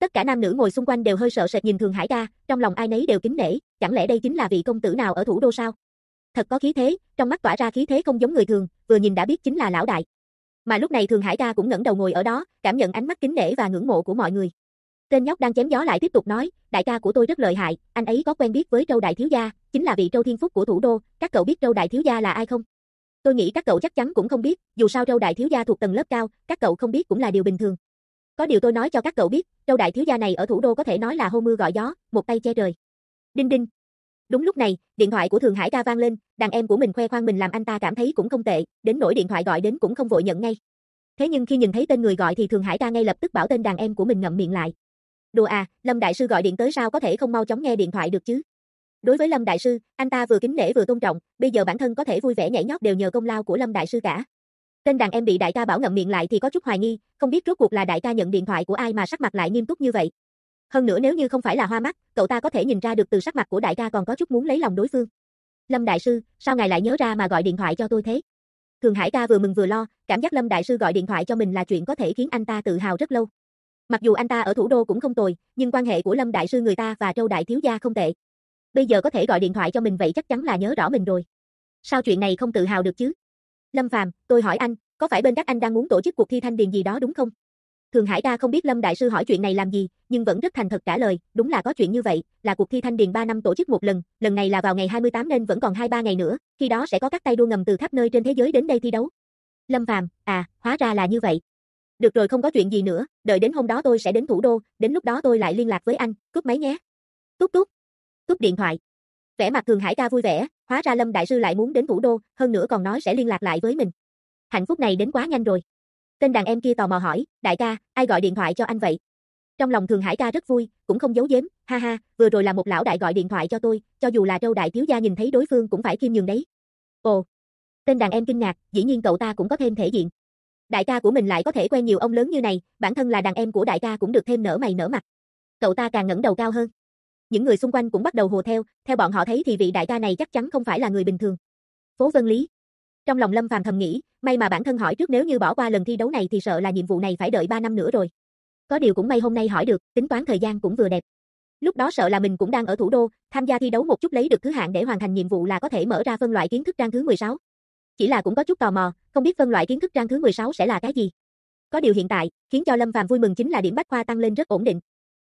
Tất cả nam nữ ngồi xung quanh đều hơi sợ sệt nhìn Thường Hải ca, trong lòng ai nấy đều kính nể, chẳng lẽ đây chính là vị công tử nào ở thủ đô sao? Thật có khí thế, trong mắt tỏa ra khí thế không giống người thường, vừa nhìn đã biết chính là lão đại. Mà lúc này Thường Hải ca cũng ngẩng đầu ngồi ở đó, cảm nhận ánh mắt kính nể và ngưỡng mộ của mọi người. Tên nhóc đang chém gió lại tiếp tục nói, đại ca của tôi rất lợi hại, anh ấy có quen biết với Trâu đại thiếu gia, chính là vị Trâu Thiên Phúc của thủ đô, các cậu biết Trâu đại thiếu gia là ai không? Tôi nghĩ các cậu chắc chắn cũng không biết, dù sao Trâu đại thiếu gia thuộc tầng lớp cao, các cậu không biết cũng là điều bình thường. Có điều tôi nói cho các cậu biết, Trâu đại thiếu gia này ở thủ đô có thể nói là hô mưa gọi gió, một tay che trời. Đinh đinh. Đúng lúc này, điện thoại của Thường Hải ca vang lên, đàn em của mình khoe khoang mình làm anh ta cảm thấy cũng không tệ, đến nỗi điện thoại gọi đến cũng không vội nhận ngay. Thế nhưng khi nhìn thấy tên người gọi thì Thường Hải ca ngay lập tức bảo tên đàn em của mình ngậm miệng lại. Đùa à, Lâm đại sư gọi điện tới sao có thể không mau chóng nghe điện thoại được chứ? Đối với Lâm đại sư, anh ta vừa kính nể vừa tôn trọng, bây giờ bản thân có thể vui vẻ nhảy nhót đều nhờ công lao của Lâm đại sư cả. Tên đàn em bị đại ca bảo ngậm miệng lại thì có chút hoài nghi, không biết rốt cuộc là đại ca nhận điện thoại của ai mà sắc mặt lại nghiêm túc như vậy. Hơn nữa nếu như không phải là hoa mắt, cậu ta có thể nhìn ra được từ sắc mặt của đại ca còn có chút muốn lấy lòng đối phương. Lâm đại sư, sao ngài lại nhớ ra mà gọi điện thoại cho tôi thế? Thường Hải ca vừa mừng vừa lo, cảm giác Lâm đại sư gọi điện thoại cho mình là chuyện có thể khiến anh ta tự hào rất lâu. Mặc dù anh ta ở thủ đô cũng không tồi, nhưng quan hệ của Lâm đại sư người ta và Trâu đại thiếu gia không tệ. Bây giờ có thể gọi điện thoại cho mình vậy chắc chắn là nhớ rõ mình rồi. Sao chuyện này không tự hào được chứ? Lâm Phàm, tôi hỏi anh, có phải bên các anh đang muốn tổ chức cuộc thi thanh điền gì đó đúng không? Thường Hải ca không biết Lâm đại sư hỏi chuyện này làm gì, nhưng vẫn rất thành thật trả lời, đúng là có chuyện như vậy, là cuộc thi thanh điền 3 năm tổ chức một lần, lần này là vào ngày 28 nên vẫn còn 2-3 ngày nữa, khi đó sẽ có các tay đua ngầm từ khắp nơi trên thế giới đến đây thi đấu. Lâm Phàm, à, hóa ra là như vậy. Được rồi không có chuyện gì nữa, đợi đến hôm đó tôi sẽ đến thủ đô, đến lúc đó tôi lại liên lạc với anh, cúp máy nhé. Tút tút. Cúp điện thoại. Vẻ mặt Thường Hải ca vui vẻ, hóa ra Lâm đại sư lại muốn đến thủ đô, hơn nữa còn nói sẽ liên lạc lại với mình. Hạnh phúc này đến quá nhanh rồi. Tên đàn em kia tò mò hỏi, đại ca, ai gọi điện thoại cho anh vậy? Trong lòng Thường Hải ca rất vui, cũng không giấu giếm, ha ha, vừa rồi là một lão đại gọi điện thoại cho tôi, cho dù là Trâu đại thiếu gia nhìn thấy đối phương cũng phải khiêm nhường đấy. Ồ. Tên đàn em kinh ngạc, dĩ nhiên cậu ta cũng có thêm thể diện. Đại ca của mình lại có thể quen nhiều ông lớn như này, bản thân là đàn em của đại ca cũng được thêm nở mày nở mặt. Cậu ta càng ngẩng đầu cao hơn. Những người xung quanh cũng bắt đầu hùa theo bọn họ thấy thì vị đại ca này chắc chắn không phải là người bình thường. Phố Vân Lý. Trong lòng Lâm Phàm thầm nghĩ, may mà bản thân hỏi trước nếu như bỏ qua lần thi đấu này thì sợ là nhiệm vụ này phải đợi 3 năm nữa rồi. Có điều cũng may hôm nay hỏi được, tính toán thời gian cũng vừa đẹp. Lúc đó sợ là mình cũng đang ở thủ đô, tham gia thi đấu một chút lấy được thứ hạng để hoàn thành nhiệm vụ là có thể mở ra phân loại kiến thức trang thứ 16. Chỉ là cũng có chút tò mò, không biết phân loại kiến thức trang thứ 16 sẽ là cái gì. Có điều hiện tại, khiến cho Lâm Phàm vui mừng chính là điểm bách khoa tăng lên rất ổn định.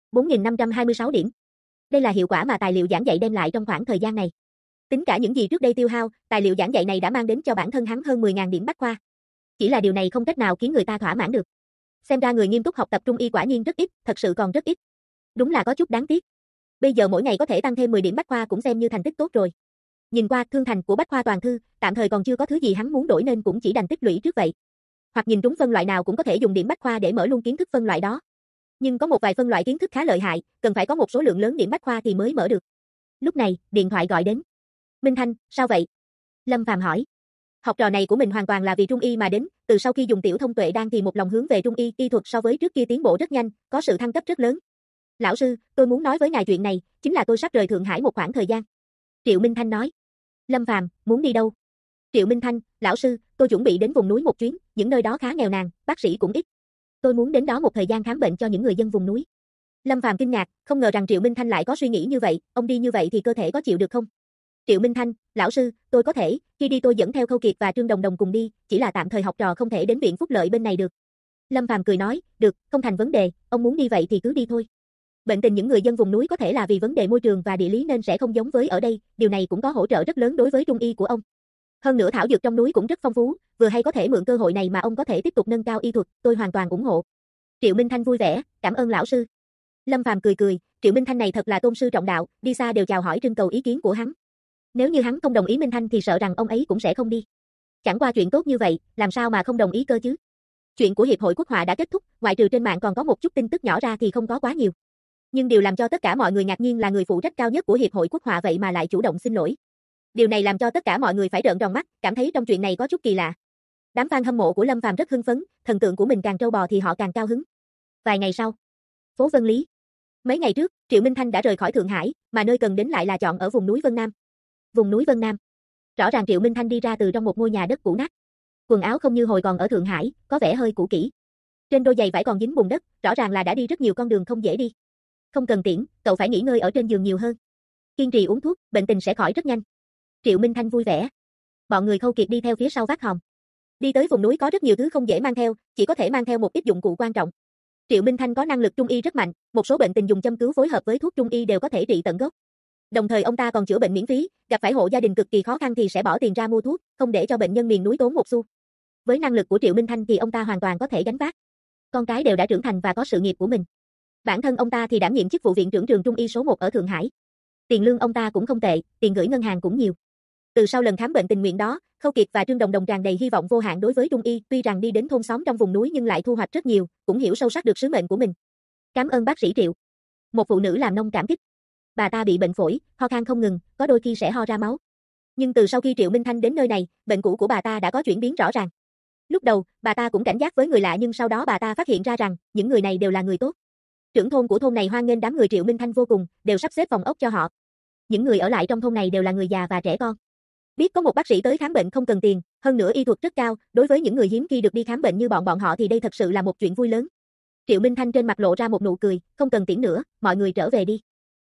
4.526 điểm. Đây là hiệu quả mà tài liệu giảng dạy đem lại trong khoảng thời gian này. Tính cả những gì trước đây tiêu hao, tài liệu giảng dạy này đã mang đến cho bản thân hắn hơn 10.000 điểm bách khoa. Chỉ là điều này không cách nào khiến người ta thỏa mãn được. Xem ra người nghiêm túc học tập trung y quả nhiên rất ít, thật sự còn rất ít. Đúng là có chút đáng tiếc. Bây giờ mỗi ngày có thể tăng thêm 10 điểm bách khoa cũng xem như thành tích tốt rồi. Nhìn qua thương thành của bách khoa toàn thư, tạm thời còn chưa có thứ gì hắn muốn đổi nên cũng chỉ đành tích lũy trước vậy. Hoặc nhìn trúng phân loại nào cũng có thể dùng điểm bách khoa để mở luôn kiến thức phân loại đó. Nhưng có một vài phân loại kiến thức khá lợi hại, cần phải có một số lượng lớn điểm bách khoa thì mới mở được. Lúc này, điện thoại gọi đến. Minh Thanh, sao vậy? Lâm Phàm hỏi. Học trò này của mình hoàn toàn là vì trung y mà đến, từ sau khi dùng tiểu thông tuệ đan thì một lòng hướng về trung y, y thuật so với trước kia tiến bộ rất nhanh, có sự thăng cấp rất lớn. Lão sư, tôi muốn nói với ngài chuyện này, chính là tôi sắp rời Thượng Hải một khoảng thời gian. Triệu Minh Thanh nói. Lâm Phàm, muốn đi đâu? Triệu Minh Thanh, lão sư, tôi chuẩn bị đến vùng núi một chuyến, những nơi đó khá nghèo nàn, bác sĩ cũng ít. Tôi muốn đến đó một thời gian khám bệnh cho những người dân vùng núi. Lâm Phàm kinh ngạc, không ngờ rằng Triệu Minh Thanh lại có suy nghĩ như vậy, ông đi như vậy thì cơ thể có chịu được không? Triệu Minh Thanh, lão sư, tôi có thể, khi đi tôi dẫn theo Khâu Kiệt và Trương Đồng Đồng cùng đi, chỉ là tạm thời học trò không thể đến viện phúc lợi bên này được. Lâm Phàm cười nói, được, không thành vấn đề, ông muốn đi vậy thì cứ đi thôi. Bệnh tình những người dân vùng núi có thể là vì vấn đề môi trường và địa lý nên sẽ không giống với ở đây, điều này cũng có hỗ trợ rất lớn đối với trung y của ông. Hơn nữa thảo dược trong núi cũng rất phong phú, vừa hay có thể mượn cơ hội này mà ông có thể tiếp tục nâng cao y thuật, tôi hoàn toàn ủng hộ. Triệu Minh Thanh vui vẻ, cảm ơn lão sư. Lâm Phàm cười cười, Triệu Minh Thanh này thật là tôn sư trọng đạo, đi xa đều chào hỏi trưng cầu ý kiến của hắn. Nếu như hắn không đồng ý Minh Thanh thì sợ rằng ông ấy cũng sẽ không đi. Chẳng qua chuyện tốt như vậy, làm sao mà không đồng ý cơ chứ? Chuyện của Hiệp hội Quốc họa đã kết thúc, ngoại trừ trên mạng còn có một chút tin tức nhỏ ra thì không có quá nhiều. Nhưng điều làm cho tất cả mọi người ngạc nhiên là người phụ trách cao nhất của Hiệp hội Quốc họa vậy mà lại chủ động xin lỗi. Điều này làm cho tất cả mọi người phải trợn tròn mắt, cảm thấy trong chuyện này có chút kỳ lạ. Đám fan hâm mộ của Lâm Phàm rất hưng phấn, thần tượng của mình càng trâu bò thì họ càng cao hứng. Vài ngày sau, phố Vân Lý. Mấy ngày trước, Triệu Minh Thanh đã rời khỏi Thượng Hải, mà nơi cần đến lại là chọn ở vùng núi Vân Nam. Vùng núi Vân Nam. Rõ ràng Triệu Minh Thanh đi ra từ trong một ngôi nhà đất cũ nát. Quần áo không như hồi còn ở Thượng Hải, có vẻ hơi cũ kỹ. Trên đôi giày vải còn dính bùn đất, rõ ràng là đã đi rất nhiều con đường không dễ đi. Không cần tiễn, cậu phải nghỉ ngơi ở trên giường nhiều hơn. Kiên trì uống thuốc, bệnh tình sẽ khỏi rất nhanh. Triệu Minh Thanh vui vẻ. Bọn người Khâu Kiệt đi theo phía sau vác hòm. Đi tới vùng núi có rất nhiều thứ không dễ mang theo, chỉ có thể mang theo một ít dụng cụ quan trọng. Triệu Minh Thanh có năng lực trung y rất mạnh, một số bệnh tình dùng châm cứu phối hợp với thuốc trung y đều có thể trị tận gốc. Đồng thời ông ta còn chữa bệnh miễn phí, gặp phải hộ gia đình cực kỳ khó khăn thì sẽ bỏ tiền ra mua thuốc, không để cho bệnh nhân miền núi tốn một xu. Với năng lực của Triệu Minh Thanh thì ông ta hoàn toàn có thể gánh vác. Con cái đều đã trưởng thành và có sự nghiệp của mình. Bản thân ông ta thì đảm nhiệm chức vụ viện trưởng trường trung y số 1 ở Thượng Hải. Tiền lương ông ta cũng không tệ, tiền gửi ngân hàng cũng nhiều. Từ sau lần khám bệnh tình nguyện đó, Khâu Kiệt và Trương Đồng Đồng tràn đầy hy vọng vô hạn đối với trung y, tuy rằng đi đến thôn xóm trong vùng núi nhưng lại thu hoạch rất nhiều, cũng hiểu sâu sắc được sứ mệnh của mình. Cảm ơn bác sĩ Triệu. Một phụ nữ làm nông cảm kích. Bà ta bị bệnh phổi, ho khan không ngừng, có đôi khi sẽ ho ra máu. Nhưng từ sau khi Triệu Minh Thanh đến nơi này, bệnh cũ của bà ta đã có chuyển biến rõ ràng. Lúc đầu, bà ta cũng cảnh giác với người lạ nhưng sau đó bà ta phát hiện ra rằng, những người này đều là người tốt. Trưởng thôn của thôn này hoan nghênh đám người Triệu Minh Thanh vô cùng, đều sắp xếp phòng ốc cho họ. Những người ở lại trong thôn này đều là người già và trẻ con. Biết có một bác sĩ tới khám bệnh không cần tiền, hơn nữa y thuật rất cao, đối với những người hiếm khi được đi khám bệnh như bọn họ thì đây thật sự là một chuyện vui lớn. Triệu Minh Thanh trên mặt lộ ra một nụ cười, không cần tiễn nữa, mọi người trở về đi.